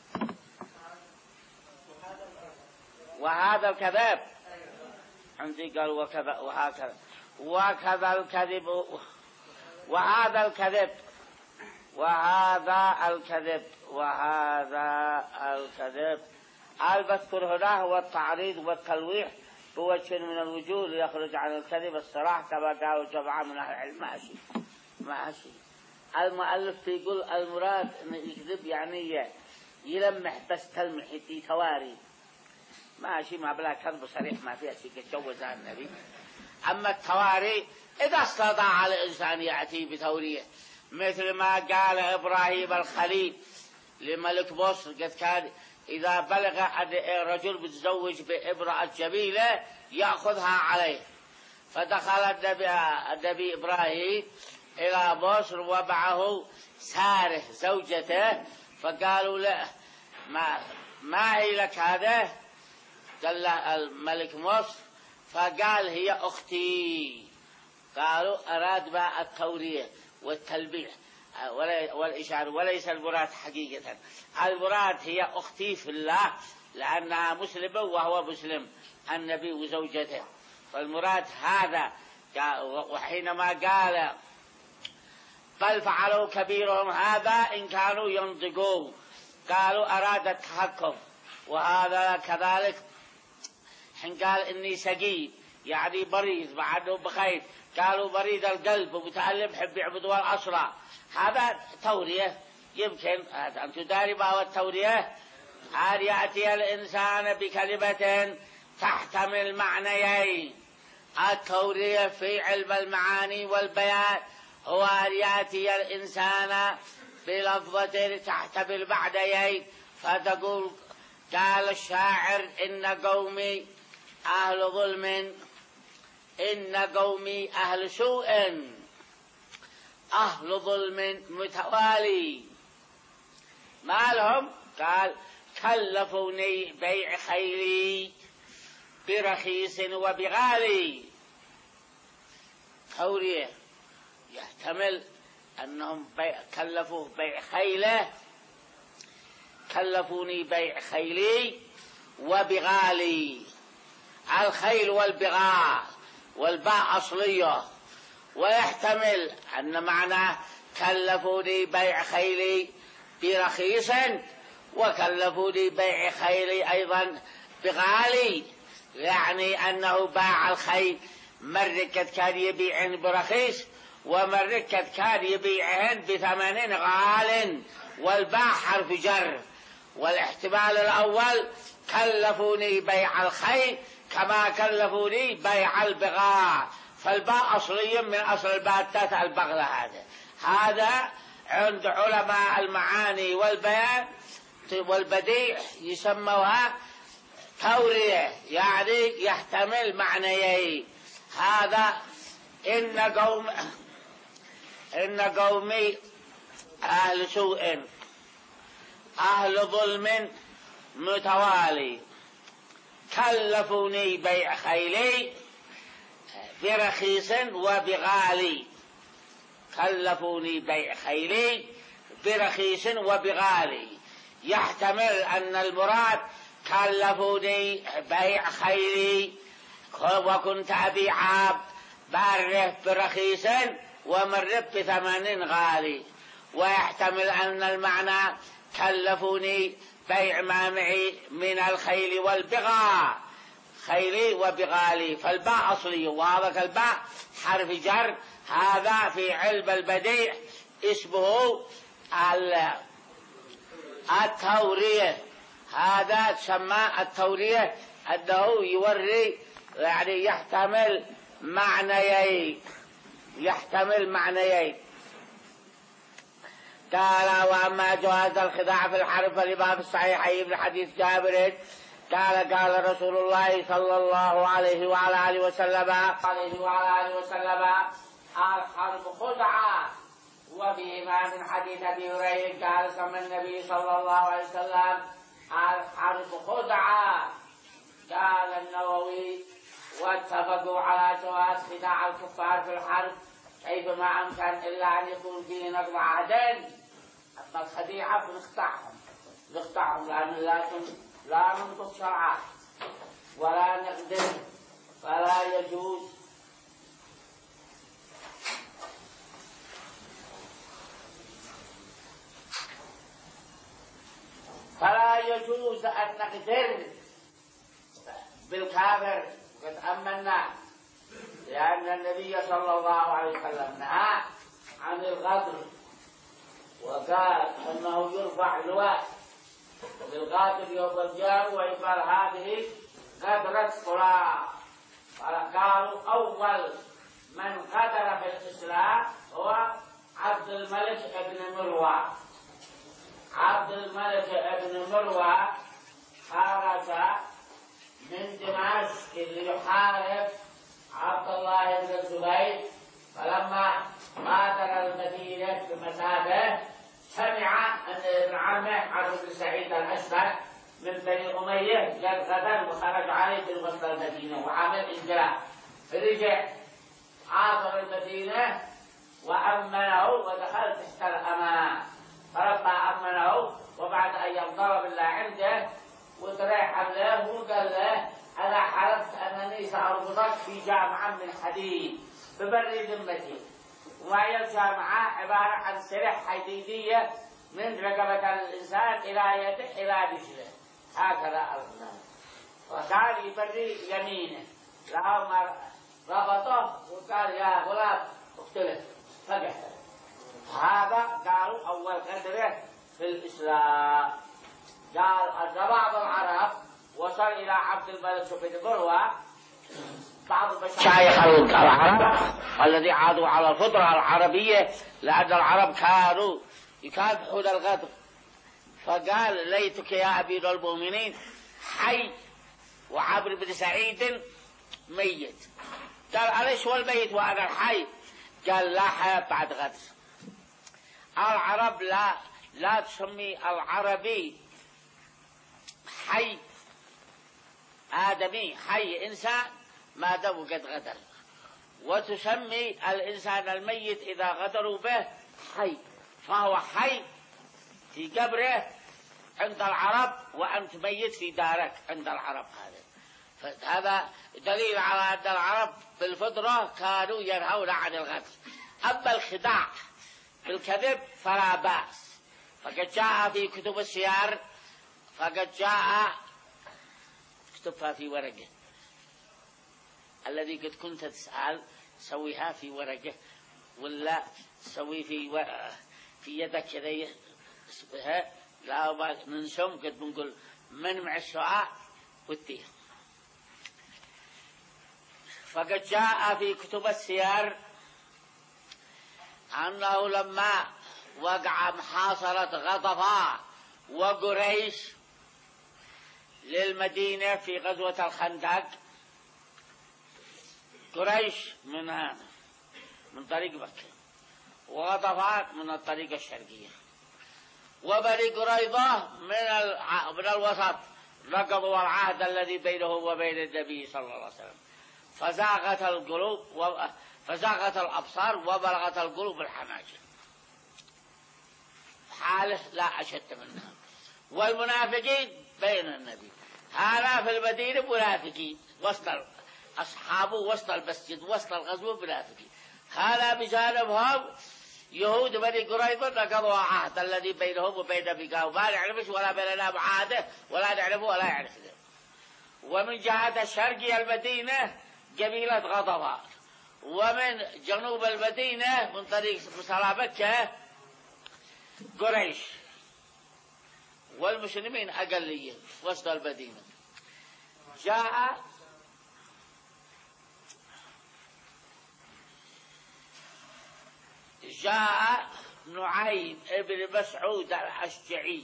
وهذا الكذب عندي قال وكذا وهكذا وكذا الكذب وهذا الكذب وهذا الكذب وهذا الكذب. المذكور هنا هو التعريض والتلويح بوجه من الوجوه ليخرج عن الكذب الصراح كما قالوا جماعة من أهل العلم. ماشي ماشي. المؤلف يقول المراد أن يكذب يعني يلمح بس تلمح في تواري، ماشي، ما بلا كذب صريح ما فيها شيء يتجوزها النبي. أما التواري إذا استطاع الإنسان يأتي بتوريه، مثل ما قال إبراهيم الخليل لملك مصر قد كان إذا بلغ رجل متزوج بامرأة جميلة يأخذها عليه، فدخل النبي, النبي إبراهيم إلى مصر ومعه ساره زوجته، فقالوا له ما, ما هي لك هذا؟ قال له الملك مصر، فقال هي أختي. قالوا أراد بها التورية والتلبيح والإشارة، وليس المراد حقيقة، المراد هي أختي في الله لأنها مسلمة وهو مسلم النبي وزوجته، فالمراد هذا. وحينما قال بل فعلوا كبيرهم هذا إن كانوا ينطقون، قالوا أراد التحكم. وهذا كذلك حين قال إني سقيم يعني مريض مع أنه بخير، قالوا مريض القلب ومتعلم حب يعبدوا الأسرى، هذا تورية. يمكن أن تداري ما هو التورية، أن يأتي الإنسان بكلمة تحتمل معنيين. التورية في علم المعاني والبيان هو أن يأتي الإنسان بلفظة تحتمل معنيين، فتقول قال الشاعر إن قومي أهل ظلم إن قومي أهل سوء أهل ظلم متوالي، ما لهم؟ قال كلفوني بيع خيلي برخيص وبغالي. تورية يحتمل أنهم بيع كلفوه بيع خيله، كلفوني بيع خيلي وبغالي. الخيل والبغاء والباء أصلية، ويحتمل أن معناه كلفوني بيع خيلي برخيص وكلفوني بيع خيلي أيضا بغالي، يعني أنه باع الخيل مرة كان يبيعهن برخيص ومرة كان يبيعهن بثمن غال، والباع حرف جر. والاحتمال الأول كلفوني بيع الخيل كما كلفوني بيع البغاء، فالباء أصلي من أصل الباء تاء البغلة. هذا هذا عند علماء المعاني والبيان والبديع يسموها تورية، يعني يحتمل معنيين. هذا إن قوم إن قومي أهل سوء أهل ظلم متوالي كلفوني بيع خيلي برخيص وبغالي. كلفوني بيع خيلي برخيص وبغالي، يحتمل أن المراد كلفوني بيع خيلي وكنت أبيعها بره برخيص ومره بثمن غالي، ويحتمل أن المعنى كلفوني بيع ما معي من الخيل والبغاء، خيلي وبغالي. فالباء أصلي، وهذا الباء حرف جر. هذا في علم البديع اسمه التورية. هذا تسمى التورية أنه يوري، يعني يحتمل معنيين يحتمل معنيين. قال وأما جواز الخداع في الحرب فلما في الصحيحين من حديث جابر قال قال رسول الله صلى الله عليه وعلى آله وسلم عليه وعلى آله وسلم الحرب خدعة. وفيهما من حديث أبي هريرة قال سمى النبي صلى الله عليه وسلم الحرب خدعة. قال النووي واتفقوا على جواز خداع الكفار في الحرب كيفما أمكن إلا أن يكون فيه نقض عهد. أما الخديعة فنخدعهم نخدعهم لأن لكن لا ننقض شرعا ولا نقدر، فلا يجوز فلا يجوز أن نقدر بالكافر قد أمنا، لأن النبي صلى الله عليه وسلم نهى عن الغدر وقال أنه يرفع لواء للغادر يوم القيامة ويقال هذه غدرة فلان. قالوا أول من غدر في الإسلام هو عبد الملك ابن مروى. عبد الملك ابن مروى خرج من دمشق ليحارب عبد الله بن الزبير، فلما غادر المدينة بمسافة سمع أن ابن عمه عمرو بن سعيد الأشبه من بني أمية قد غدر وخرج عليه بالوسط المدينة وعمل انقلاب، فرجع عاصر المدينة وأمنه ودخل تحت الأمان. فلما أمنه وبعد أيام ضرب الله عنده وتريح له وقال له أنا حلفت أنني سأربطك في جامعة من حديد ببر ذمتي، وهي الجامعة عبارة عن سلح حديدية من رقبة الإنسان إلى يده إلى رجله هكذا الإنسان، وكان يبري يمينه لما ربطه وقال يا غلام اقتله فقح. هذا قالوا أول غدرة في الإسلام. قال أن بعض العرب وصل إلى عبد الملك بن مروى بعض مشايخ العرب الذي عادوا على الفطرة العربية، لأن العرب كانوا يكافحون الغدر، فقال ليتك يا أمير المؤمنين حي وعمرو بن سعيد ميت. قال أليس هو الميت وأنا الحي؟ قال لا حياة بعد غدر. العرب لا لا تسمي العربي حي آدمي حي إنسان ما دام قد غدر، وتسمي الإنسان الميت إذا غدروا به حي، فهو حي في قبره عند العرب وأنت ميت في دارك عند العرب. هذا فهذا دليل على أن العرب بالفطرة كانوا ينهون عن الغدر. أما الخداع بالكذب فلا بأس، فقد جاء في كتب السير، فقد جاء اكتبها في ورقة الذي قد كنت تسأل سويها في ورقة ولا سوي في و... في يدك كذا اسمها لا ما ننسم قد بنقول من مع السؤال والتيه. فقد جاء في كتب السير أنه لما وقع محاصرة غطفان وقريش للمدينة في غزوة الخندق، قريش منها من طريق مكة وغطفان من الطريق الشرقية، وبني قريظة من من الوسط نقضوا العهد الذي بينه وبين النبي صلى الله عليه وسلم، فزاغت القلوب فزاغت الأبصار وبلغت القلوب الحناجر، حاله لا أشد منها. والمنافقين بين النبي، هذا في المدينة منافقين وسط أصحابه وسط المسجد وسط الغزو منافقين، هذا بجانبهم يهود بني قريظة نقضوا عهد الذي بينهم وبين بقاه، ما نعرفش ولا بيننا معاهده ولا نعرفه ولا يعرفه. ومن جهة الشرقية المدينة قبيلة غطفان، ومن جنوب المدينة من طريق مصر مكة قريش، والمسلمين أقلية وسط المدينة. جاء جاء نعيم ابن مسعود الأشجعي،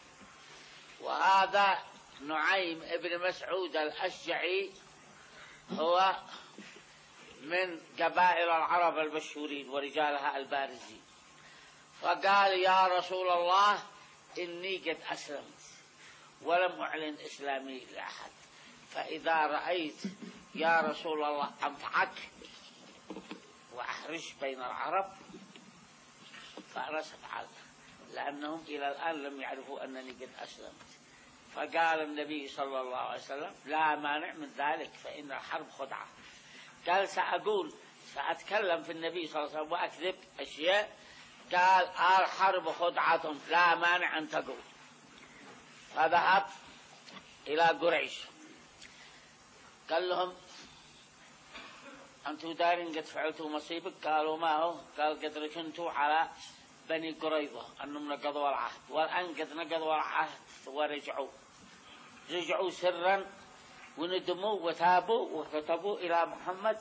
وهذا نعيم ابن مسعود الأشجعي هو من قبائل العرب المشهورين ورجالها البارزين، فقال يا رسول الله إني قد أسلمت ولم أعلن إسلامي لأحد، فإذا رأيت يا رسول الله أمتعك وأحرج بين العرب فأنا سأفعل، لأنهم إلى الآن لم يعرفوا أنني قد أسلمت. فقال النبي صلى الله عليه وسلم لا مانع من ذلك فإن الحرب خدعة. قال سأقول سأتكلم في النبي صلى الله عليه وسلم وأكذب أشياء، قال الحرب خدعة لا مانع أن تقول. فذهب إلى قريش قال لهم أنتم دارين قد فعلتوا مصيبك؟ قالوا ما هو؟ قال قد ركنتوا على بني قريظة أنهم نقضوا العهد، والآن قد نقضوا العهد ورجعوا رجعوا سرا وندموا وتابوا وكتبوا إلى محمد،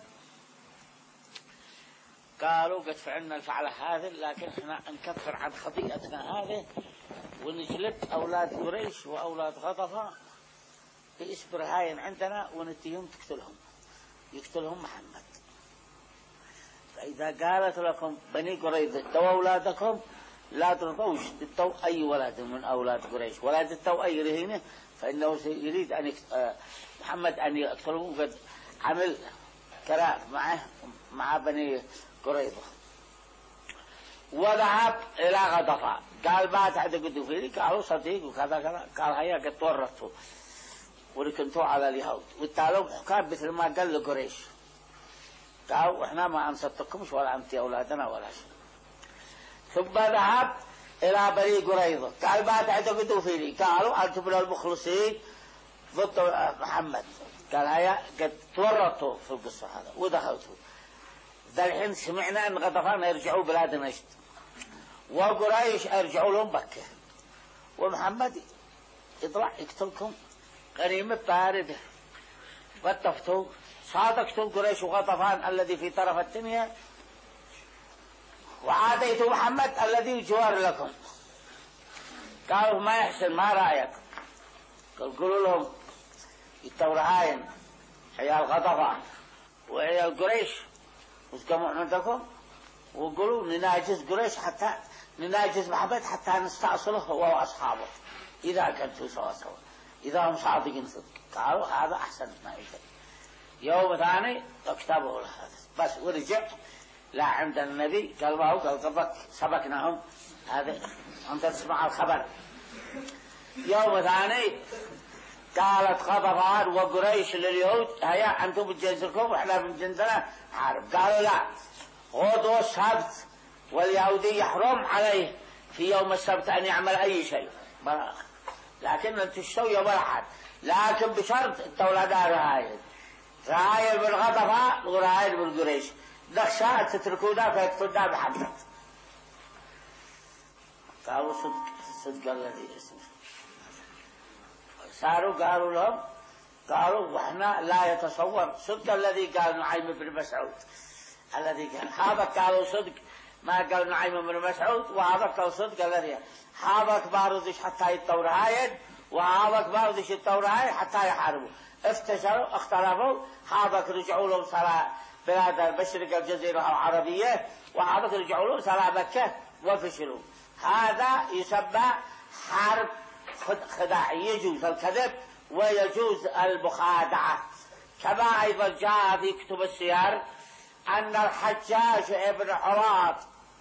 قالوا قد فعلنا الفعل هذا، لكن احنا نكفر عن خطيئتنا هذه ونجلد أولاد قريش وأولاد غطفان باسم رهاين عندنا ونتيهم تقتلهم يقتلهم محمد. فإذا قالت لكم بني قريظة تو أولادكم لا ترضوش تتو أي ولد من أولاد قريش ولا تتو أي رهينة، فإنه يريد أن محمد أن يقتلهم، قد عمل كلام معه مع بني قريظة. وذهب إلى غطفان قال ما تعتقدوا فيني؟ قالوا صديق وكذا كذا، قال هيا قد تورطوا وركنتوا على اليهود والتالوا حكام مثل ما قال لقريش، قالوا احنا ما انصدقكمش ولا انت اولادنا ولا شيء. ثم ذهب الى بني قريظة قال ما تعتقدوا فيني؟ قالوا انتم من المخلصين ضد محمد، قال هيا قد تورطوا في القصة هذا ودخلتوا. ذا الحين سمعنا ان غطفان يرجعوا بلاد نجد وقريش يرجعوا لهم مكة، ومحمد يطلع يقتلكم غنيمة باردة. واتفتوا صادقتم قريش وغطفان الذي في طرف الدنيا وعاديتوا محمد الذي يجوار لكم. قالوا ما يحسن ما رأيك؟ قالوا لهم التورهاين عيال غطفان وعيال قريش واسقموا عندكم، وقالوا نناجز قريش حتى نناجز محمد حتى نستأصله هو وأصحابه إذا كنتوا سوا سوا إذا هم صادقين صدق. قالوا هذا أحسن ما يجب. يوم ثاني اكتبوا له هذا بس ورجع لا عند النبي قال ما هو؟ قال قبك سبقناهم هذا أنت تسمع الخبر. يوم ثاني قالت غطفان وقريش لليهود هيا أنتم بتجنزكم وإحنا بنجنزنا حارب. قالوا لا، غدوة السبت واليهودي يحرم عليه في يوم السبت أن يعمل أي شيء، لكن أن تشتوا يوم الأحد، لكن بشرط التولداء رهاين رهاين بالغطفاء ورهاين بالقريش، نخشى تتركونا فيقتلنا محمد. قالوا صدق صدق الذي اسمه. صاروا قالوا لهم قالوا واحنا لا يتصور صدق الذي قال نعيم بن مسعود الذي قال هذا قالوا صدق ما قال نعيم بن مسعود وهذا قال صدق الذي هذا كباردش حتى يتطور هايد وهذا كباردش يتطور هايد حتى يحاربوا افتشلوا اختلفوا هذا رجعوا لهم صلاة بلاد المشرق الجزيرة العربية وهذا رجعوا لهم صلاة مكة وفشلوا. هذا يسمى حرب خداع، يجوز الكذب ويجوز المخادعة. كما أيضا جاء في كتب السير أن الحجاج ابن عراط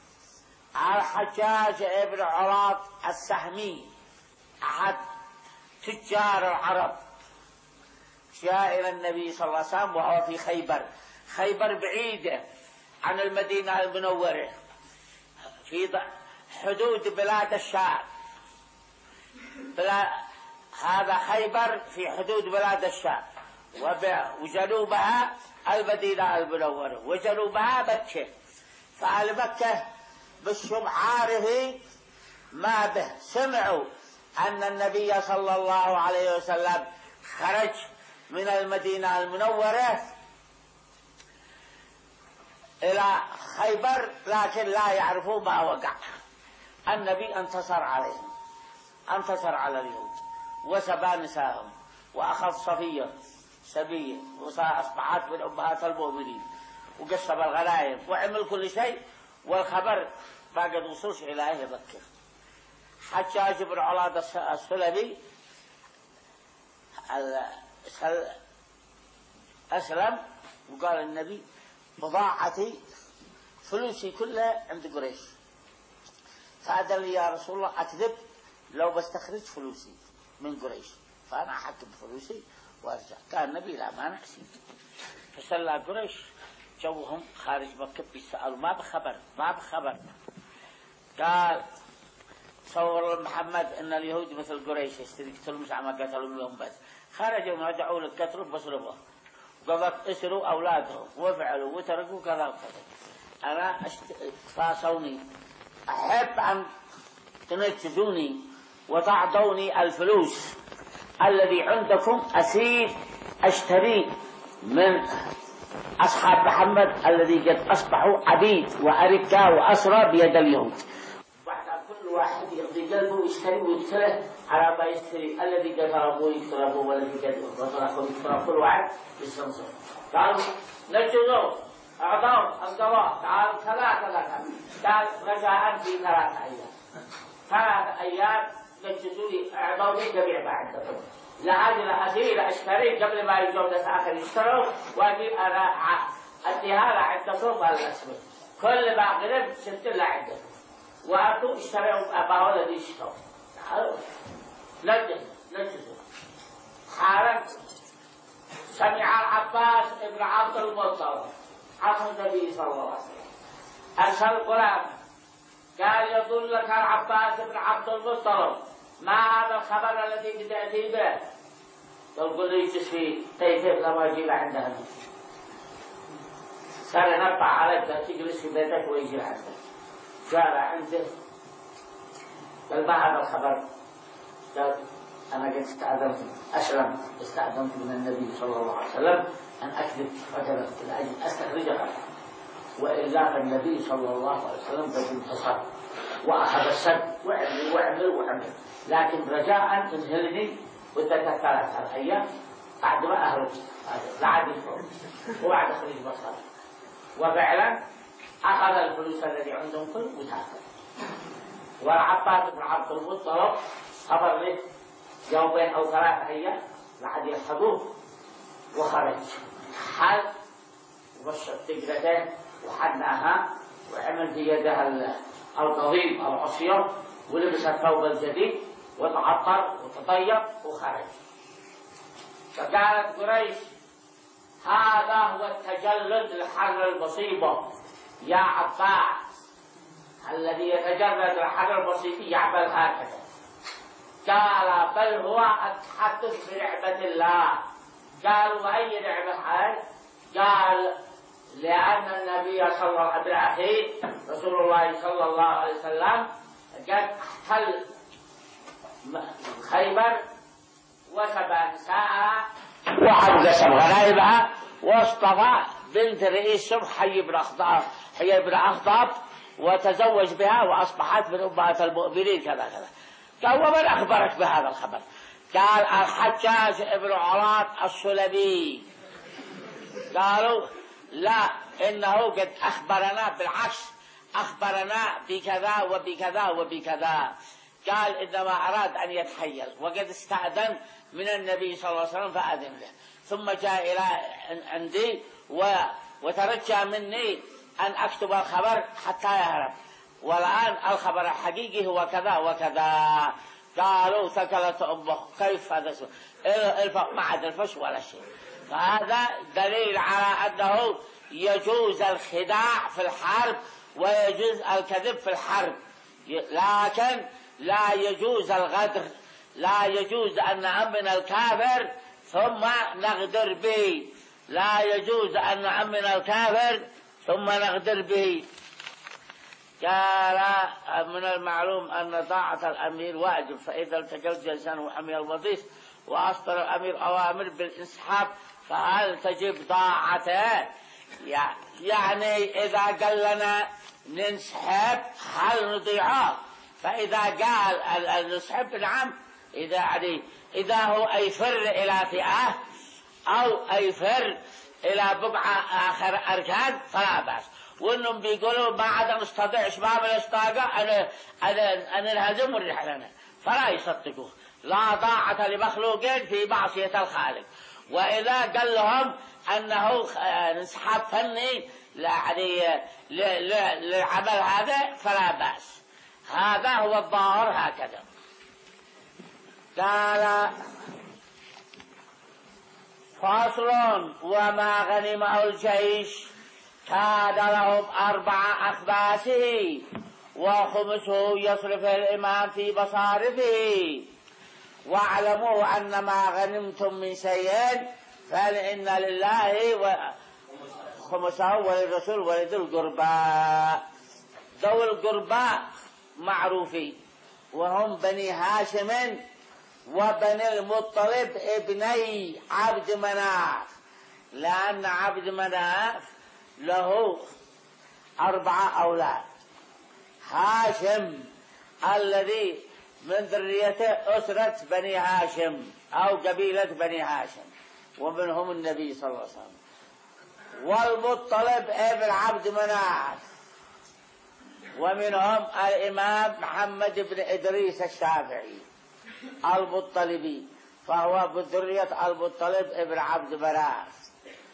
الحجاج ابن عراط السهمي أحد تجار العرب جاء إلى النبي صلى الله عليه وسلم وهو في خيبر. خيبر بعيدة عن المدينة المنورة في حدود بلاد الشام. بلا هذا خيبر في حدود بلاد الشام وجنوبها المدينة المنورة وجنوبها مكة. فأهل مكة بالشم عارفين ما به سمعوا أن النبي صلى الله عليه وسلم خرج من المدينة المنورة إلى خيبر لكن لا يعرفوا ما وقع. النبي انتصر عليهم، انتصر على اليهود وسبى نساءهم وأخذ صفية سبية وأصبحت من أمهات المؤمنين وقسم الغنائم وعمل كل شيء والخبر ما قد وصلش إلى أهل مكة. حجاج بن عراط السلمي أسلم وقال النبي بضاعتي فلوسي كلها عند قريش، فأذن لي يا رسول الله أكذب لو بستخرج فلوسي من قريش فأنا أحكم فلوسي وأرجع. كان النبي لا مانع شيء. فسأل قريش جوهم خارج مكة بيسألوا ما بخبر ما بخبر. قال صور محمد ان اليهود مثل قريش يقتلون زعما قتلوا اليوم بس خرجوا ورجعوا للقتل بصرفوا وقالت اسروا اولادهم وفعلوا وتركوا كذا وكذا. انا فاصوني احب ان تنجدوني وتعطوني الفلوس الذي عندكم اسير اشتري من اصحاب محمد الذي قد اصبحوا عبيد واركه واسرى بيد اليهود. واحد يقضي قلبه ويشتري ويقتله على ما يشتري الذي قد ضربوه يقتربوه والذي قد ضربوه يقتربوه كل واحد يستنصر. قالوا نجدوا أعطاهم القضاء تعالوا كذا كذا قال رجاء في ثلاثة أيام ثلاثة أيام نجدوا أعطوني جميع ما عندكم لأجل أسير أشتري قبل ما يجوا ناس آخر يشتروا وأجي أنا أدي هذا عندكم والأسمي كل ما قلت شفت الله عندكم وأنتم اشتروا أباه الذي اشتروا. تعالوا نجد نجد حالا سمع العباس ابن عبد المطلب عم النبي صلى الله عليه وسلم أرسل الغلام قال يدلك العباس ابن عبد المطلب ما هذا الخبر الذي بتأتي به؟ تقول لي تشفي تيفيق لما يجي عندها صار نبع عليك تجلس في بيتك ويجي عندك. جاء عنده قال ما هذا الخبر؟ قال أنا قد استأذنت أسلم استأذنت من النبي صلى الله عليه وسلم أن أكذب فكذبت لأجل أستخرجها وإلا فالنبي صلى الله عليه وسلم قد انتصر وأخذ السد وعمل وعمل وعمل لكن رجاء تنهلني مدة ثلاثة أيام بعد ما أهرج لعد الفوق وبعد خريج مصر. وفعلا أخذ الفلوس الذي عندهم كل وسافر. والعباس بن عبد المطلب صبر له يومين أو ثلاثة أيام لعد يحفظوه وخرج حل وبشر تجرته وحناها وعمل في يدها القضيب العصير ولبس الثوب الجديد وتعطر وتطيب وخرج. فقالت قريش هذا هو التجلد لحل المصيبة يا عباس الذي يتجرد لحل المصيبة يعمل هكذا. قال بل هو التحدث بنعمة الله. قالوا وأي نعمة هاي؟ قال لأن النبي صلى الله عليه وسلم أخي رسول الله صلى الله عليه وسلم قد احتل خيبر وسبى نساءها وعد قسم غنائمها واصطفى بنت رئيس سم حي بن أخطب حي بن أخطب وتزوج بها وأصبحت من أمهات المؤمنين كذا كذا. قال ومن أخبرك بهذا الخبر؟ قال الحجاج ابن علاط السلمي. قالوا لا إنه قد أخبرنا، بالعكس أخبرنا بكذا وبكذا وبكذا. قال إنما أراد أن يتحيل وقد استأذن من النبي صلى الله عليه وسلم فأذن له، ثم جاء إلى عندي وترجى مني أن أكتب الخبر حتى يهرب، والآن الخبر الحقيقي هو كذا وكذا. قالوا ثكلت أمه. كيف هذا؟ الفق ما عاد الفش ولا شيء. فهذا دليل على أنه يجوز الخداع في الحرب ويجوز الكذب في الحرب، لكن لا يجوز الغدر. لا يجوز أن نأمن الكافر ثم نغدر به، لا يجوز أن نأمن الكافر ثم نغدر به. قال من المعلوم أن طاعة الأمير واجب، فإذا التقى الجلسان وحمي الوظيف وأصدر الأمير أوامر بالانسحاب فهل تجب طاعته؟ يعني إذا قال لنا ننسحب هل نطيعه؟ فإذا قال ننسحب نعم، إذا يعني إذا هو أيفر إلى فئة أو أيفر إلى بقعة آخر أركان فلا بأس. وإنهم بيقولوا ما عاد نستطيع شباب الاستاقة أنا أنا أنا نهزم ونرحلنا، فلا يصدقوه. لا طاعة لمخلوق في معصية الخالق. وإذا قال لهم أنه انسحاب فني يعني للعمل هذا فلا بأس. هذا هو الظاهر هكذا. قال فاصل وما غنمه الجيش كان لهم أربع أخباسه وخمسه يصرف الإمام في مصارفه. واعلموا أن ما غنمتم من شيء فإن لله خمسه وللرسول ولذي القربى. ذوي القربى معروفين وهم بني هاشم وبني المطلب ابني عبد مناف، لأن عبد مناف له أربعة أولاد. هاشم الذي من ذريته أسرة بني هاشم أو قبيلة بني هاشم ومنهم النبي صلى الله عليه وسلم. والمطلب ابن عبد مناف ومنهم الإمام محمد بن إدريس الشافعي المطلبي، فهو بذرية المطلب ابن عبد مناف.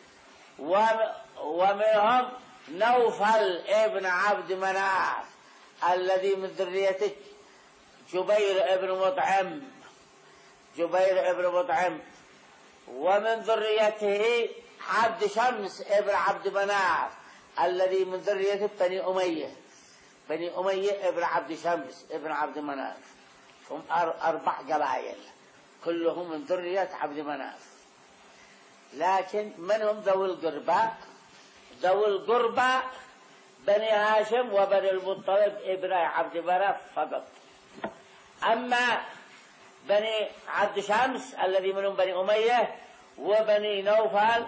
ومنهم نوفل ابن عبد مناف الذي من ذريته جبير ابن مطعم جبير ابن مطعم. ومن ذريته عبد شمس ابن عبد مناف الذي من ذريته بني أمية بني أمية ابن عبد شمس ابن عبد مناف. هم أربع قبائل كلهم من ذرية عبد مناف. لكن من هم ذوي القربى؟ ذوي القربى بني هاشم وبني المطلب ابن عبد مناف فقط. أما بني عبد شمس الذي منهم بني أمية وبني نوفل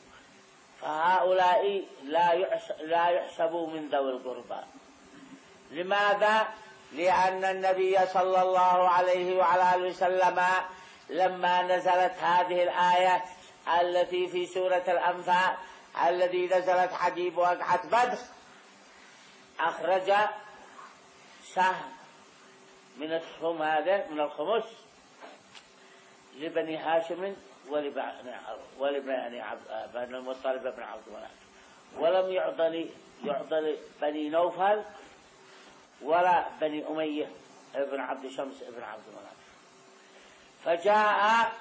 فهؤلاء لا يحسبوا من ذوي القربى. لماذا؟ لأن النبي صلى الله عليه وعلى آله وسلم لما نزلت هذه الآية التي في سورة الأنفال الذي نزلت عجيب وقعة بدر أخرج سهم من السهم هذا من الخمس لبني هاشم ولبني بني المطلب بن عبد مناف، ولم يعطى يعطى بني نوفل ولا بني أمية ابن عبد شمس ابن عبد مناف. فجاء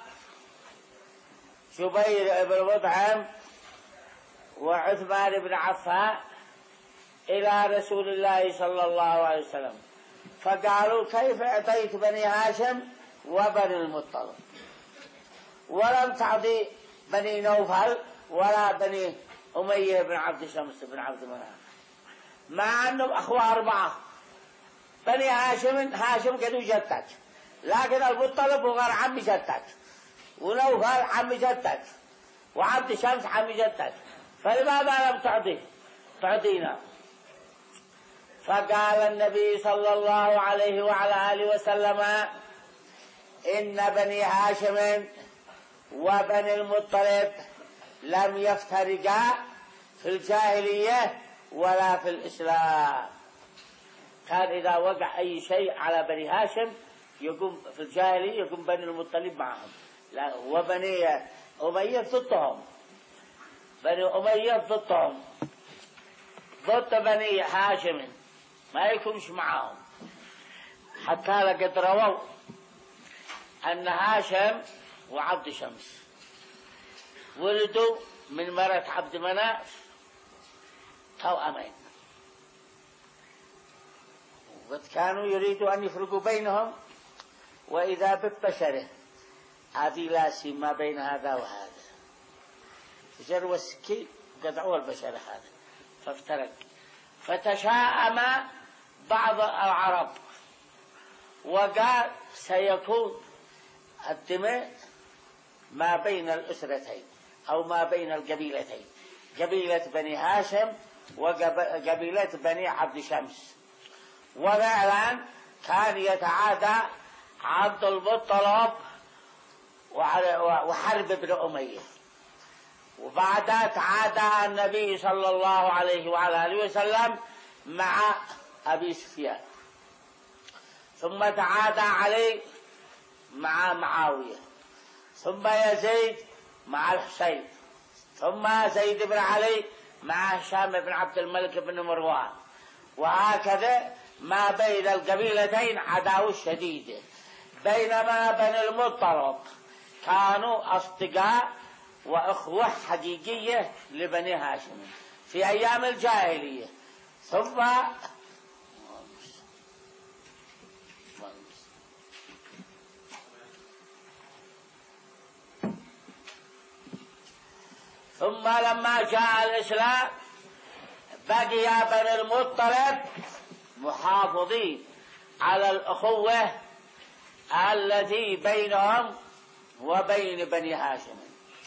جبير ابن مطعم وعثمان بن عفان إلى رسول الله صلى الله عليه وسلم فقالوا كيف أعطيت بني هاشم وبني المطلب ولم تعطي بني نوفل ولا بني أمية بن عبد شمس بن عبد مناف، مع أنهم أخوة أربعة. بني هاشم هاشم قد جدك، لكن المطلب هو غير عم جدك ونوفل عم جدك وعبد شمس عم جدك، فلماذا لم تعطي تعطينا؟ فقال النبي صلى الله عليه وعلى آله وسلم: إن بني هاشم وبني المطلب لم يفترقا في الجاهلية ولا في الإسلام. كان إذا وقع أي شيء على بني هاشم يقوم في الجاهلية يقوم بني المطلب معهم، لا وبني أمية ضدهم، بني أمية ضدهم ضد بني هاشم ما يكونش معهم. حتى لقد رووا أن هاشم وعبد شمس ولدوا من مرة عبد مناف توأمين، وكانوا يريدوا أن يفرقوا بينهم، وإذا بالبشرة هذه لا سيما ما بين هذا وهذا، جروا السكين قطعوا البشرة هذا فافترق. فتشاءم بعض العرب وقال سيكون الدماء ما بين الأسرتين أو ما بين القبيلتين، قبيلة بني هاشم وقبيلة بني عبد شمس. وفعلا كان يتعادى عبد المطلب وحرب بن أمية، وبعد تعادى النبي صلى الله عليه وعلى آله وسلم مع أبي سفيان، ثم تعادى علي مع معاوية، ثم يزيد مع الحسين، ثم زيد بن علي مع هشام بن عبد الملك بن مروان، وهكذا ما بين القبيلتين عداوة شديدة. بينما بني المطلب كانوا أصدقاء وأخوة حقيقية لبني هاشم في أيام الجاهلية. ثم ثم لما جاء الإسلام بقي بني المطلب محافظين على الأخوة التي بينهم وبين بني هاشم.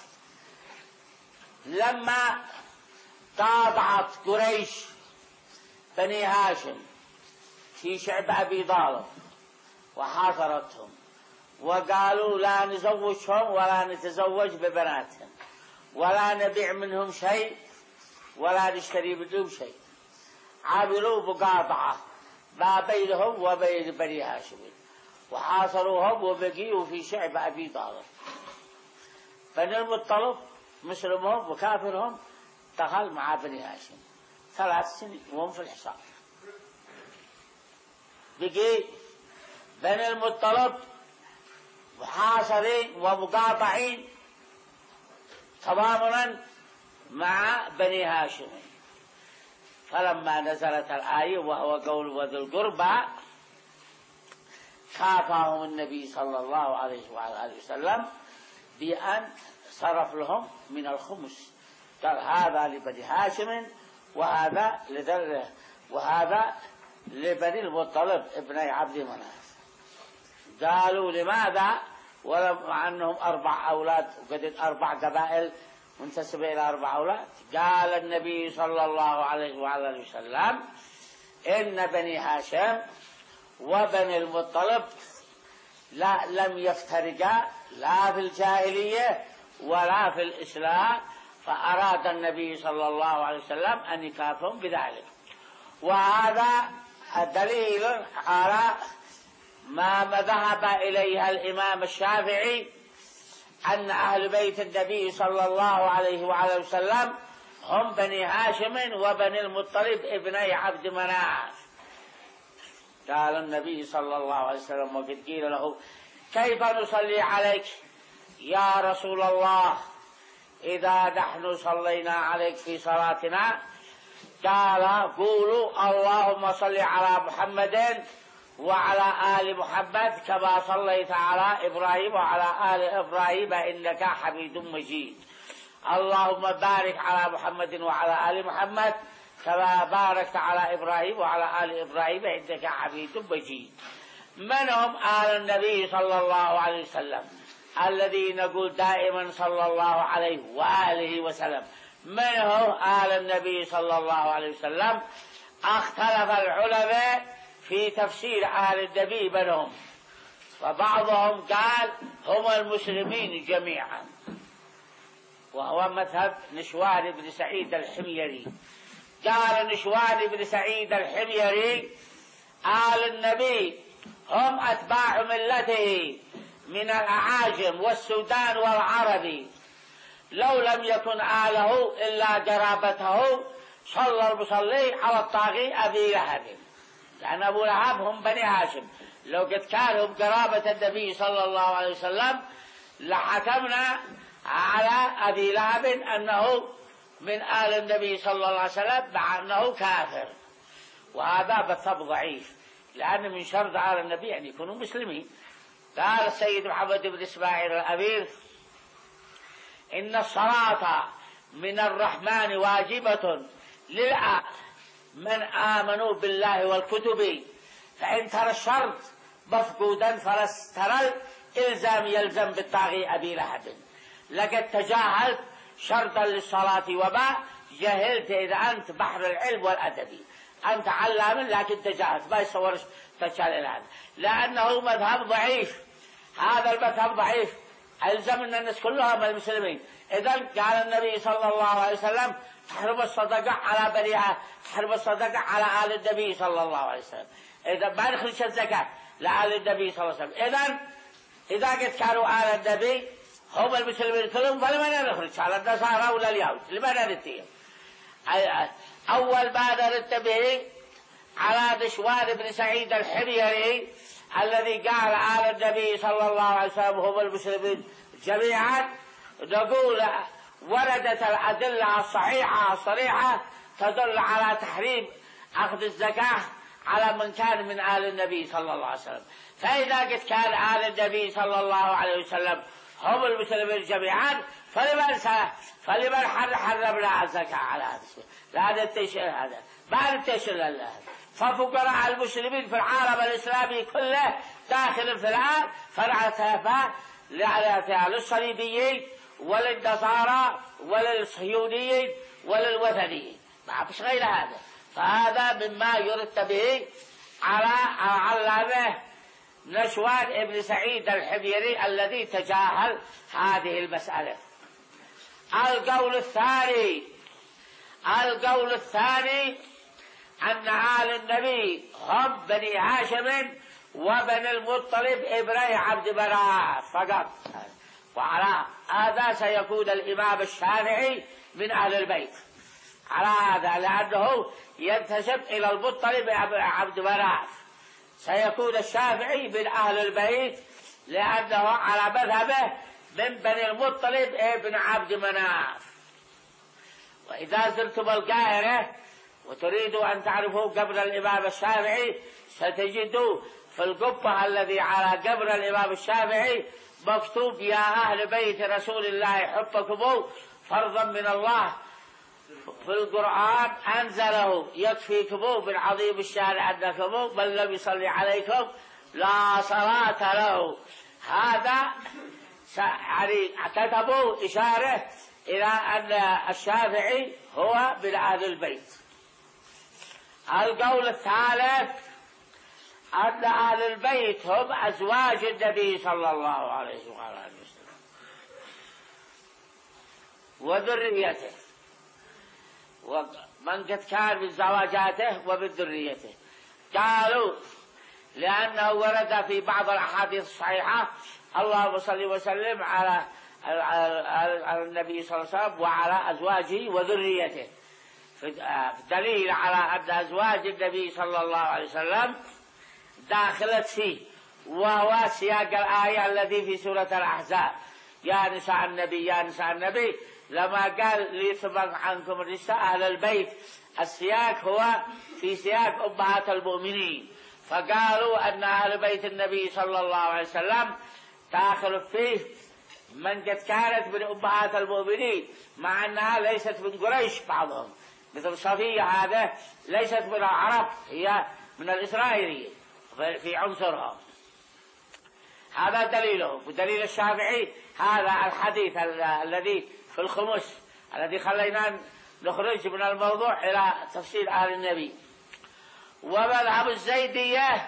لما قاطعت قريش بني هاشم في شعب أبي طالب وحاصرتهم وقالوا لا نزوجهم ولا نتزوج ببناتهم ولا نبيع منهم شيء ولا نشتري منهم شيء، عملوا مقاطعة ما بينهم وبين بني هاشم وحاصروهم وبقيوا في شعب أبي طالب. بني المطلب مسلمهم وكافرهم دخل مع بني هاشم ثلاث سنين وهم في الحصار. بقي بني المطلب محاصرين ومقاطعين تضامنا مع بني هاشم. فلما نزلت الآية وهو قول وذي القربى كافاهم النبي صلى الله عليه وعلى وسلم بأن صرف لهم من الخمس، قال هذا لبني هاشم وهذا لذره وهذا لبني المطلب ابني عبد مناف. قالوا لماذا ولم عنهم أربع أولاد وقد أربع قبائل منتسبة إلى أربع أولاد؟ قال النبي صلى الله عليه وعلى وسلم إن بني هاشم وبني المطلب لا لم يفترقا لا في الجاهلية ولا في الإسلام، فأراد النبي صلى الله عليه وسلم أن يكافهم بذلك. وهذا دليل على ما ذهب إليها الإمام الشافعي أن أهل بيت النبي صلى الله عليه وعلى وسلم هم بني هاشم وبني المطلب ابني عبد مناف. قال النبي صلى الله عليه وسلم وقد قيل له كيف نصلي عليك يا رسول الله إذا نحن صلينا عليك في صلاتنا؟ قال قولوا اللهم صل على محمد وعلى آل محمد كما صليت على إبراهيم وعلى آل إبراهيم إنك حميد مجيد. اللهم بارك على محمد وعلى آل محمد كما باركت على إبراهيم وعلى آل إبراهيم إنك حميد مجيد. من هم آل النبي صلى الله عليه وسلم؟ الذي نقول دائما صلى الله عليه وآله وسلم. من هو آل النبي صلى الله عليه وسلم؟ اختلف العلماء في تفسير آل النبي بينهم، فبعضهم قال هم المسلمين جميعا، وهو مذهب نشوان بن سعيد الحميري. قال نشوان بن سعيد الحميري آل النبي هم أتباع ملته من الأعاجم والسودان والعربي، لو لم يكن آله إلا قرابته صلى المصلي على الطاغي أبي لهب، لأن أبو لهب هم بني هاشم، لو قد كانوا بقرابة النبي صلى الله عليه وسلم لحكمنا على أبي لهب أنه من آل النبي صلى الله عليه وسلم مع أنه كافر، وهذا بالطبع ضعيف، لأن من شرط آل النبي أن يكونوا مسلمين. قال السيد محمد بن إسماعيل الأمير إن الصلاة من الرحمن واجبة للآل من آمنوا بالله والكتب، فإن ترى الشرط مفقودا فلست ترى الإلزام يلزم بالطاغي أبي لهب. لقد تجاهلت شرطا للصلاة وما جهلت إذا أنت بحر العلم والأدب، أنت علام لكن تجاهلت، ما يصورش تجاهل هذا، لأنه مذهب ضعيف. هذا المذهب ضعيف ألزم أن الناس كلهم المسلمين. إذن قال النبي صلى الله عليه وسلم تحرم الصدقة على بنيها، تحرم الصدقة على آل النبي صلى الله عليه وسلم، إذا ما يخرج الزكاة لآل النبي صلى الله عليه وسلم. إذن إذا قد كانوا آل النبي هم المسلمين كلهم فلمن نخرج على النصارى ولا اليهود؟ لمن نتيهم؟ أول ما نرد به على نشوان بن سعيد الحميري الذي قال آل النبي صلى الله عليه وسلم هم المسلمين جميعا، نقول وردت الأدلة الصحيحة الصريحة تدل على تحريم أخذ الزكاة على من كان من آل النبي صلى الله عليه وسلم. فإذا قد كان آل النبي صلى الله عليه وسلم هم المسلمين جميعا فلمن فلمن حرمنا الزكاة على هذا الشيء؟ لا هذا التيسير، هذا ما التيسير لله. ففقراء المسلمين في العالم الإسلامي كله داخل في الآن فرعتها للصليبيين وللنصارى وللصهيونيين وللوثنيين، ما فيش غير هذا. فهذا مما يرد به على علامه نشوان ابن سعيد الحميري الذي تجاهل هذه المسألة. القول الثاني القول الثاني أن آل النبي هم بني هاشم وبني المطلب ابني عبد مناف فقط، وعلى هذا سيكون الإمام الشافعي من أهل البيت على هذا، لأنه ينتسب إلى المطلب عبد مناف، سيكون الشافعي من أهل البيت لأنه على مذهبه من بني المطلب ابن عبد مناف. وإذا زرتم القاهرة وتريدوا أن تعرفوا قبر الإمام الشافعي ستجدوا في القبة الذي على قبر الإمام الشافعي مكتوب يا أهل بيت رسول الله حبكم فرضا من الله في القرآن أنزله يكفيكم بالعظيم الشان أنكم من لم يصلي عليكم لا صلاة له. هذا يعني كتبوا إشارة إلى أن الشافعي هو من أهل البيت. القول الثالث أن أهل البيت هم أزواج النبي صلى الله عليه وسلم وذريته، ومن قد كان من زواجاته ومن ذريته. قالوا لأنه ورد في بعض الأحاديث الصحيحة اللهم صل وسلم على على النبي صلى الله عليه وسلم وعلى أزواجه وذريته، دليل على أن أزواج النبي صلى الله عليه وسلم داخلت فيه، وهو سياق الآية الذي في سورة الأحزاب يا نساء النبي يا نساء النبي، لما قال ليثبت عنكم النساء أهل البيت، السياق هو في سياق أمهات المؤمنين، فقالوا أن أهل بيت النبي صلى الله عليه وسلم داخل فيه من قد كانت من أمهات المؤمنين، مع أنها ليست من قريش بعضهم، مثل صفية هذا ليست من العرب، هي من الإسرائيليين في عنصرها. هذا دليله. ودليل الشافعي هذا الحديث الذي في الخمس الذي خلينا نخرج من الموضوع إلى تفسير آل النبي. ومذهب الزيدية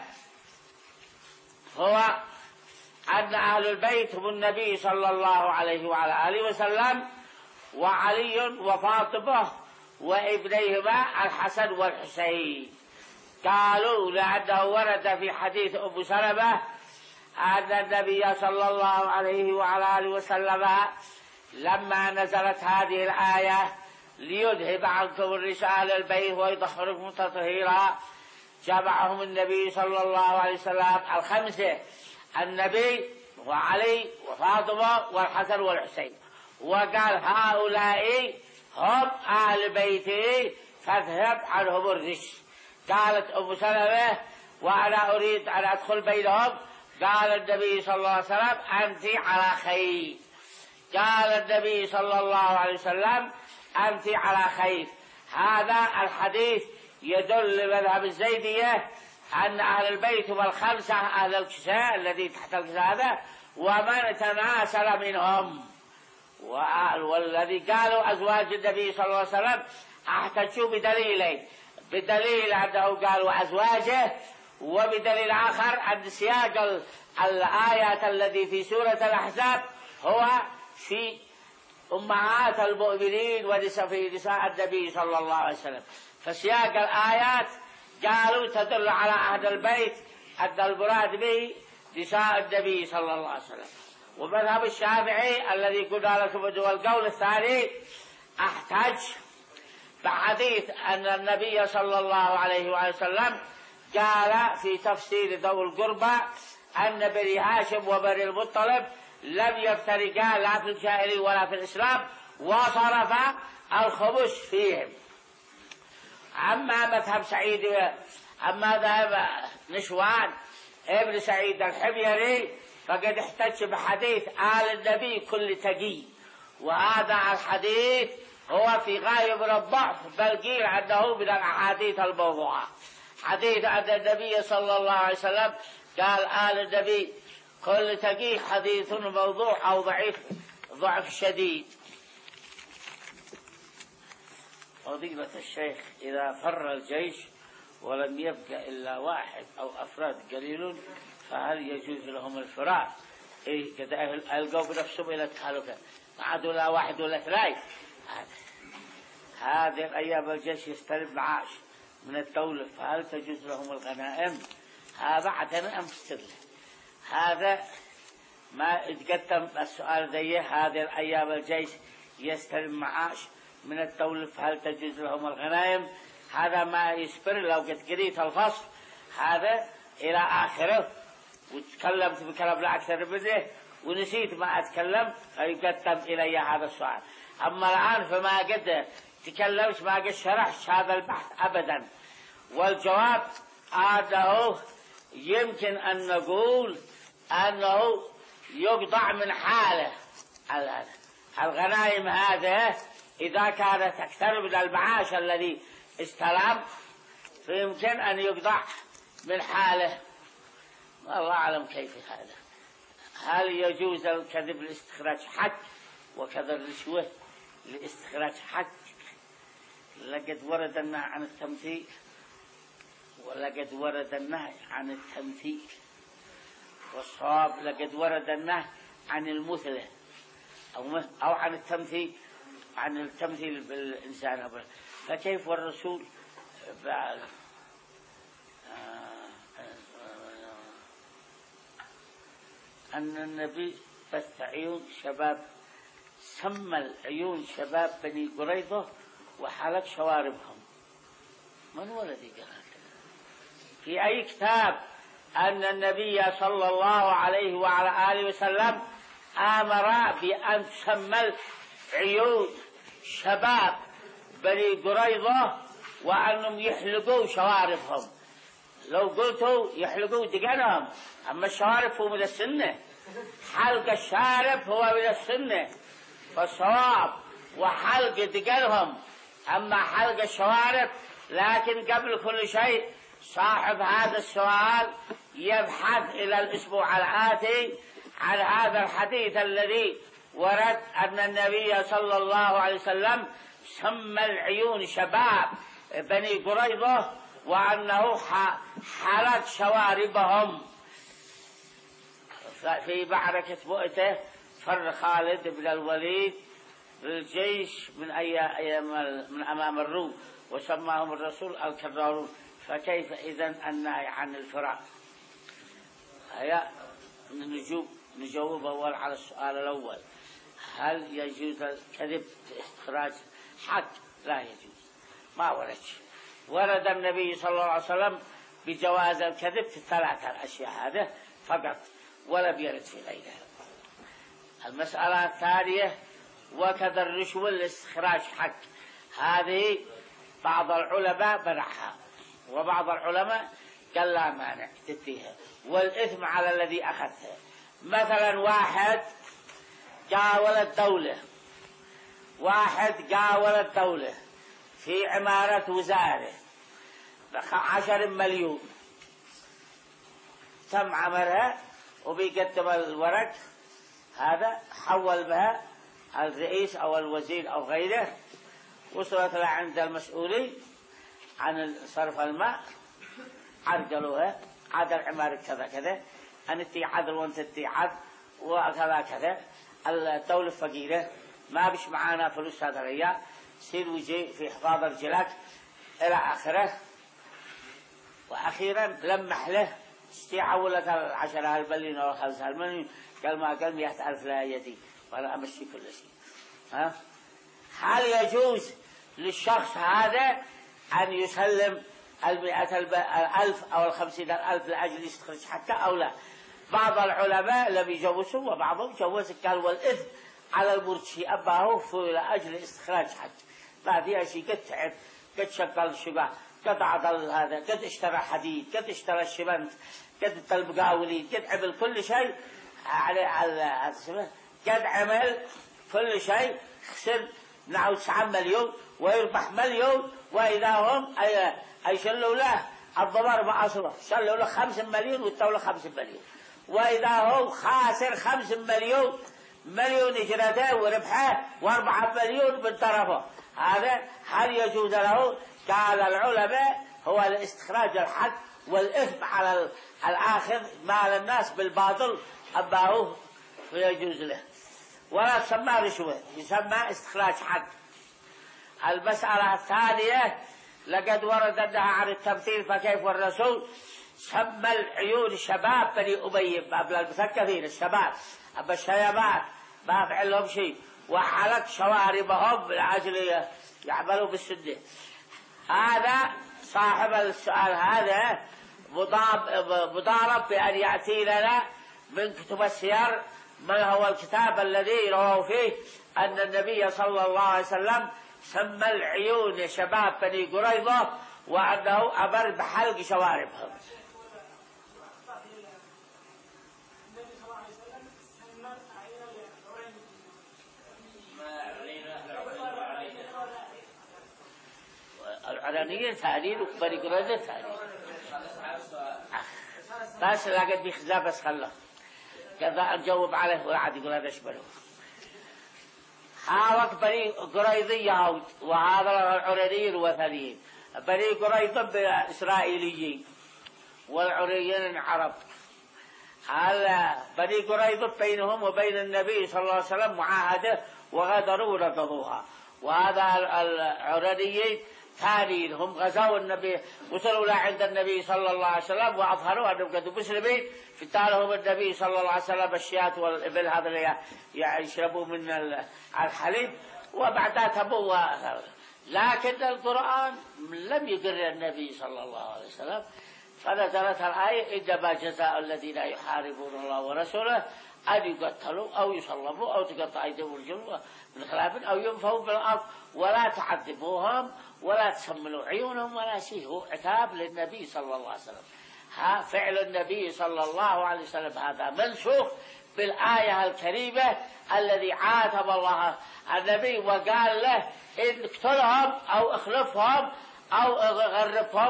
هو أن أهل البيت هم النبي صلى الله عليه وعلى آله وسلم وعلي وفاطمة وابنيهما الحسن والحسين. قالوا لأنه ورد في حديث أم سلمة أن النبي صلى الله عليه وعلى آله وسلم لما نزلت هذه الآية ليذهب عنكم الرجس أهل البيت ويطهركم تطهيرا جمعهم النبي صلى الله عليه وسلم الخمسة، النبي وعلي وفاطمة والحسن والحسين، وقال هؤلاء هم أهل بيتي فاذهب عنهم الرجس. قالت أم سلمة وأنا أريد أن أدخل بينهم، قال النبي صلى الله عليه وسلم أنت على خير. قال النبي صلى الله عليه وسلم أنت على خير. هذا الحديث يدل لمذهب الزيدية أن أهل البيت هم الخمسة أهل الكساء الذي تحت الكساء هذا ومن تناسل منهم، والذي قالوا أزواج النبي صلى الله عليه وسلم احتجوا بدليلين: بدليل أنه قالوا أزواجه، وبدليل آخر أن سياق الآيات الذي في سورة الأحزاب هو في أمهات المؤمنين ونساء في نساء النبي صلى الله عليه وسلم، فسياق الآيات قالوا تدل على أهل البيت أن المراد به نساء النبي صلى الله عليه وسلم. ومذهب الشافعي الذي قلنا لكم هو القول الثاني احتج بحديث أن النبي صلى الله عليه وسلم قال في تفسير ذوي القربى أن بني هاشم وبني المطلب لم يفترقا لا في الجاهلية ولا في الإسلام وصرف الخمس فيهم. أما مذهب سعيد أما ذهب نشوان ابن سعيد الحميري فقد احتج بحديث آل النبي كل تقي، وهذا الحديث هو في غاية من الضعف، بل قيل عنه من الأحاديث الموضوعة. حديث أن النبي صلى الله عليه وسلم قال آل النبي كل تقي حديث موضوع أو ضعيف ضعف شديد. فضيلة الشيخ إذا فر الجيش ولم يبقى إلا واحد أو أفراد قليل فهل يجوز لهم الفرار؟ إيه كذا ألقوا بنفسهم إلى التهلكة، ما عادوا لا واحد ولا اثنين. هذه الأيام الجيش يستلم معاش من الدولة، فهل تجوز لهم الغنائم؟ هذا عدنا أمثل هذا ما اتقدم السؤال ذي. هذه الأيام الجيش يستلم معاش من الدولة فهل تجوز لهم الغنائم؟ هذا ما يسبر لو قد قريت الفصل هذا إلى آخره وتكلمت بكلام لا أكثر منه ونسيت ما أتكلم فيقدم إلي هذا السؤال. أما الآن فما قد تكلمت ما قد شرحت هذا البحث أبدا. والجواب أنه يمكن أن نقول أنه يقطع من حاله الغنائم هذه إذا كانت أكثر من المعاش الذي استلم، فيمكن أن يقطع من حاله. الله أعلم كيف هذا. هل يجوز الكذب لاستخراج حق وكذا الرشوة لاستخراج حق؟ لقد ورد النهي عن التمثيل ولقد ورد النهي عن التمثيل، والصواب لقد ورد النهي عن المثلة أو أو عن التمثيل عن التمثيل بالإنسان. فكيف والرسول بعد أن النبي بث عيون شباب سمى العيون شباب بني قريظة وحلق شواربهم؟ من هو الذي قال في أي كتاب أن النبي صلى الله عليه وعلى آله وسلم آمر بأن تسمى عيون شباب بني قريظة وأنهم يحلقوا شواربهم؟ لو قلتوا يحلقوا دقنهم، أما الشوارب هو من السنة، حلق الشارب هو من السنة فالصواب وحلق دقنهم. أما حلق الشوارب لكن قبل كل شيء صاحب هذا السؤال يبحث إلى الأسبوع الآتي عن هذا الحديث الذي ورد أن النبي صلى الله عليه وسلم سمى العيون شباب بني قريظة وأنه حلق شواربهم في معركة مؤتة. فر خالد بن الوليد الجيش من أيام من أمام الروم وسماهم الرسول الكرارون. فكيف إذن النهي عن الفراق؟ هيا نجوب نجاوب أول على السؤال الأول، هل يجوز الكذب في استخراج حق؟ لا يجوز، ما ورد. ورد النبي صلى الله عليه وسلم بجواز الكذب في الثلاثة الأشياء هذه فقط، ولم يرد في غيرها. المسألة الثانية وكذا الرشوة لاستخراج حق، هذه بعض العلماء منعها وبعض العلماء قال لا مانع تديها، والإثم على الذي أخذها. مثلا واحد قاول الدولة واحد قاول الدولة في عمارة وزارة عشر مليون، تم عملها وبيقدم الورق هذا، حول بها الرئيس أو الوزير أو غيره، وصلت له عند المسؤولين عن صرف الماء، عرقلوها عاد العمارة كذا كذا، أنتي عدل وانتي عدل وكذا كذا. الدولة فقيرة ما بش معانا فلوس هذا الريال، سير وجي في حفاظ رجلك إلى آخره. وأخيرا لمح له استيعوا لك العشرة المليون أو خمسة المليون، قال ما قال مئة ألف لا يدي وأنا أمشي كل شيء. ها؟ هل يجوز للشخص هذا أن يسلم المئة الألف أو الخمسين الألف لأجل يستخرج حقه أو لا؟ بعض العلماء لم يجوزوا وبعضهم جوز، قال والإثم على المرتشي أباه لأجل استخراج حق. ما فيها شيء، قد تعب، قد شغل الشبع، قد عضل هذا، قد اشترى حديد، قد اشترى الشمنت، قد المقاولين، قد عمل كل شيء على قد عمل كل شيء، خسر نعود تسعة مليون ويربح مليون، وإذا هم أي يشلوا له الضرر معصرة، شلوا له خمسة مليون والدولة خمسة مليون، وإذا هو خاسر خمسة مليون مليون إجراته وربحه وأربعة مليون من طرفه، هذا هل يجوز له؟ قال العلماء هو الاستخراج الحق والإثم على الآخر مال الناس بالباطل أباه فيجوز له، ولا تسمى رشوة، يسمى استخراج حق. المسألة الثانية لقد ورد أنها عن التمثيل، فكيف الرسول سمى العيون شباب بني أبي قبل المثقفين الشباب، أما الشيبات ما فعل لهم شيء، وحلق شواربهم لأجل يعملوا بالسنة. هذا صاحب السؤال هذا مضارب بأن يأتي لنا من كتب السير ما هو الكتاب الذي رواه فيه أن النبي صلى الله عليه وسلم سمى العيون شباب بني قريظة وأنه أمر بحلق شواربهم. العرانيين ثانيين وبني قريظة ثانيين، بس لقد بيخزا بس خله كذا نجاوب عليه وعاد يقول هذا شبله. حاوك بني قريظة يهود وهذا العرانيين وثانيين. بني قريظة بإسرائيليين والعرانيين عرب. هذا بني قريظة بينهم وبين النبي صلى الله عليه وسلم معاهدة وغدروا ورفضوها، وهذا العرانيين ثانيين هم غزوا النبي، وصلوا لا عند النبي صلى الله عليه وسلم وأظهروا أنهم كانوا مسلمين، فتالهم النبي صلى الله عليه وسلم الشيات والإبل هذا اللي يشربوا من الحليب وبعدها تبوا. لكن القرآن لم يقر النبي صلى الله عليه وسلم، فنزلت الآية إنما جزاء الذين يحاربون الله ورسوله أن يقتلوا أو يصلبوا أو تقطع أيديهم ورجلهم من خلاف أو ينفوا بالأرض ولا تعذبوهم ولا تسملوا عيونهم ولا شيء. هو عتاب للنبي صلى الله عليه وسلم. ها فعل النبي صلى الله عليه وسلم هذا منسوخ بالآية الكريمة الذي عاتب الله النبي وقال له إن اقتلهم أو اخلفهم أو غرفهم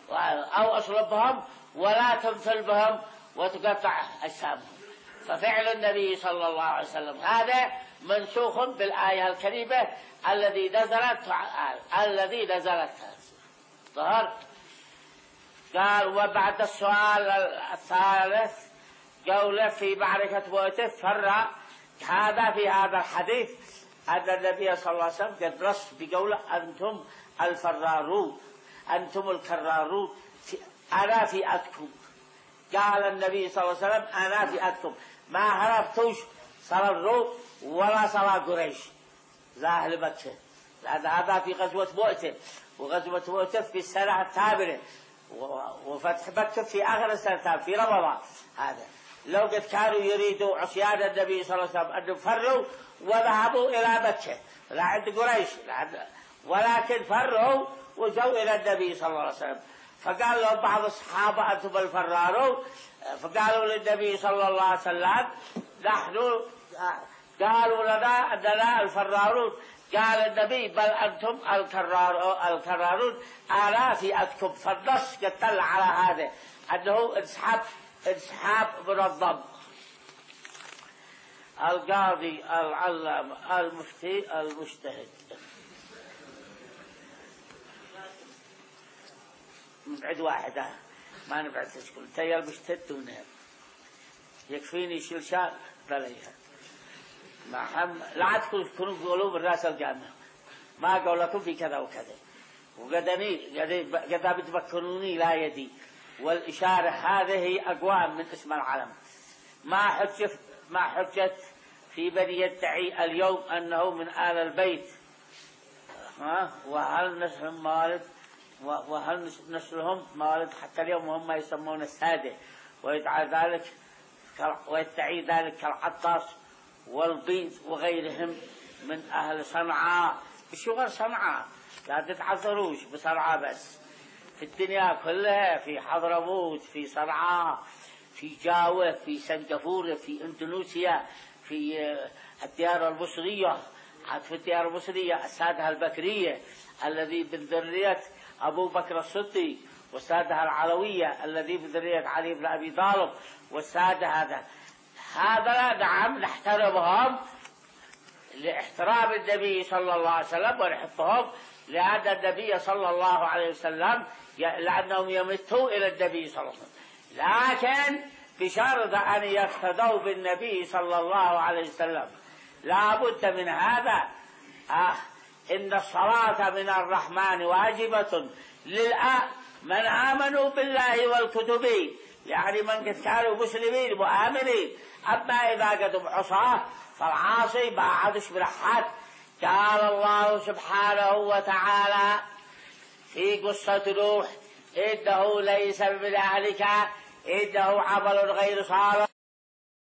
أو أصلبهم ولا تمثل بهم وتقطع أجسامهم. ففعل النبي صلى الله عليه وسلم هذا منسوخ بالآية الكريمة الذي نزلت الذي نزلت ظهر. قال وبعد السؤال الثالث قوله في معركة موته فرع هذا في هذا الحديث أن النبي صلى الله عليه وسلم قد نص بقوله أنتم الفرارون أنتم الكرارون أنا فئتكم. قال النبي صلى الله عليه وسلم أنا فئتكم ما هربتوش صار الروم ولا صار قريش ذاهل مكة، لأن هذا في غزوة مؤتة، وغزوة مؤتة في السنة التابعة، وفتح مكة في آخر السنة في رمضان. هذا لو قد كانوا يريدوا عصيان النبي صلى الله عليه وسلم أن فروا وذهبوا إلى مكة لا عند قريش، ولكن فروا وجوا إلى النبي صلى الله عليه وسلم. فقال له بعض الصحابة أنتم الفرارون، فقالوا للنبي صلى الله عليه وسلم نحن، قالوا لنا أننا الفرارون. قال النبي بل أنتم الكرارون أنا فئتكم. فالنص قد دل على هذا أنه انسحاب انسحاب منظم. القاضي العلم المفتي المجتهد نبعد واحدة ما نبعد تشكل تيال المجتهد ونهب يكفيني شلشال عليها ما هم لا تكونوا تقولوا بالراس الجامع ما قولكم في كذا وكذا وقدني قد بتفكروني لا يدي. والإشارة هذه أقوام من اسم العلم. ما حجة ما حجت في من يدعي اليوم أنه من آل البيت، ها وهل نسلهم مالد وهل نسلهم مالد حتى اليوم هم يسمون السادة، ويدعي ذلك ويدعي ذلك كالعطاس والبيض وغيرهم من أهل صنعاء. بشغل صنعاء لا تتعذروش بصنعاء بس، في الدنيا كلها، في حضرموت، في صنعاء، في جاوة، في سنغافورة، في اندونيسيا، في الديار المصرية. في الديار المصرية السادة البكرية الذي من ذرية أبو بكر الصديق، والسادة العلوية الذي من ذرية علي بن أبي طالب، والسادة هذا هذا نعم نحترمهم لاحترام النبي صلى الله عليه وسلم ونحبهم لأن النبي صلى الله عليه وسلم لأنهم يمتوا إلى النبي صلى الله عليه وسلم، لكن بشرط أن يقتدوا بالنبي صلى الله عليه وسلم. لا بد من هذا. آه إن الصلاة من الرحمن واجبة لمن آمنوا بالله والكتب، يعني من قد كانوا مسلمين مؤمنين. أما إذا قدم عصاه فالعاصي ما عادش برحات. قال الله سبحانه وتعالى في قصة نوح إنه ليس من أهلك إنه عمل غير صالح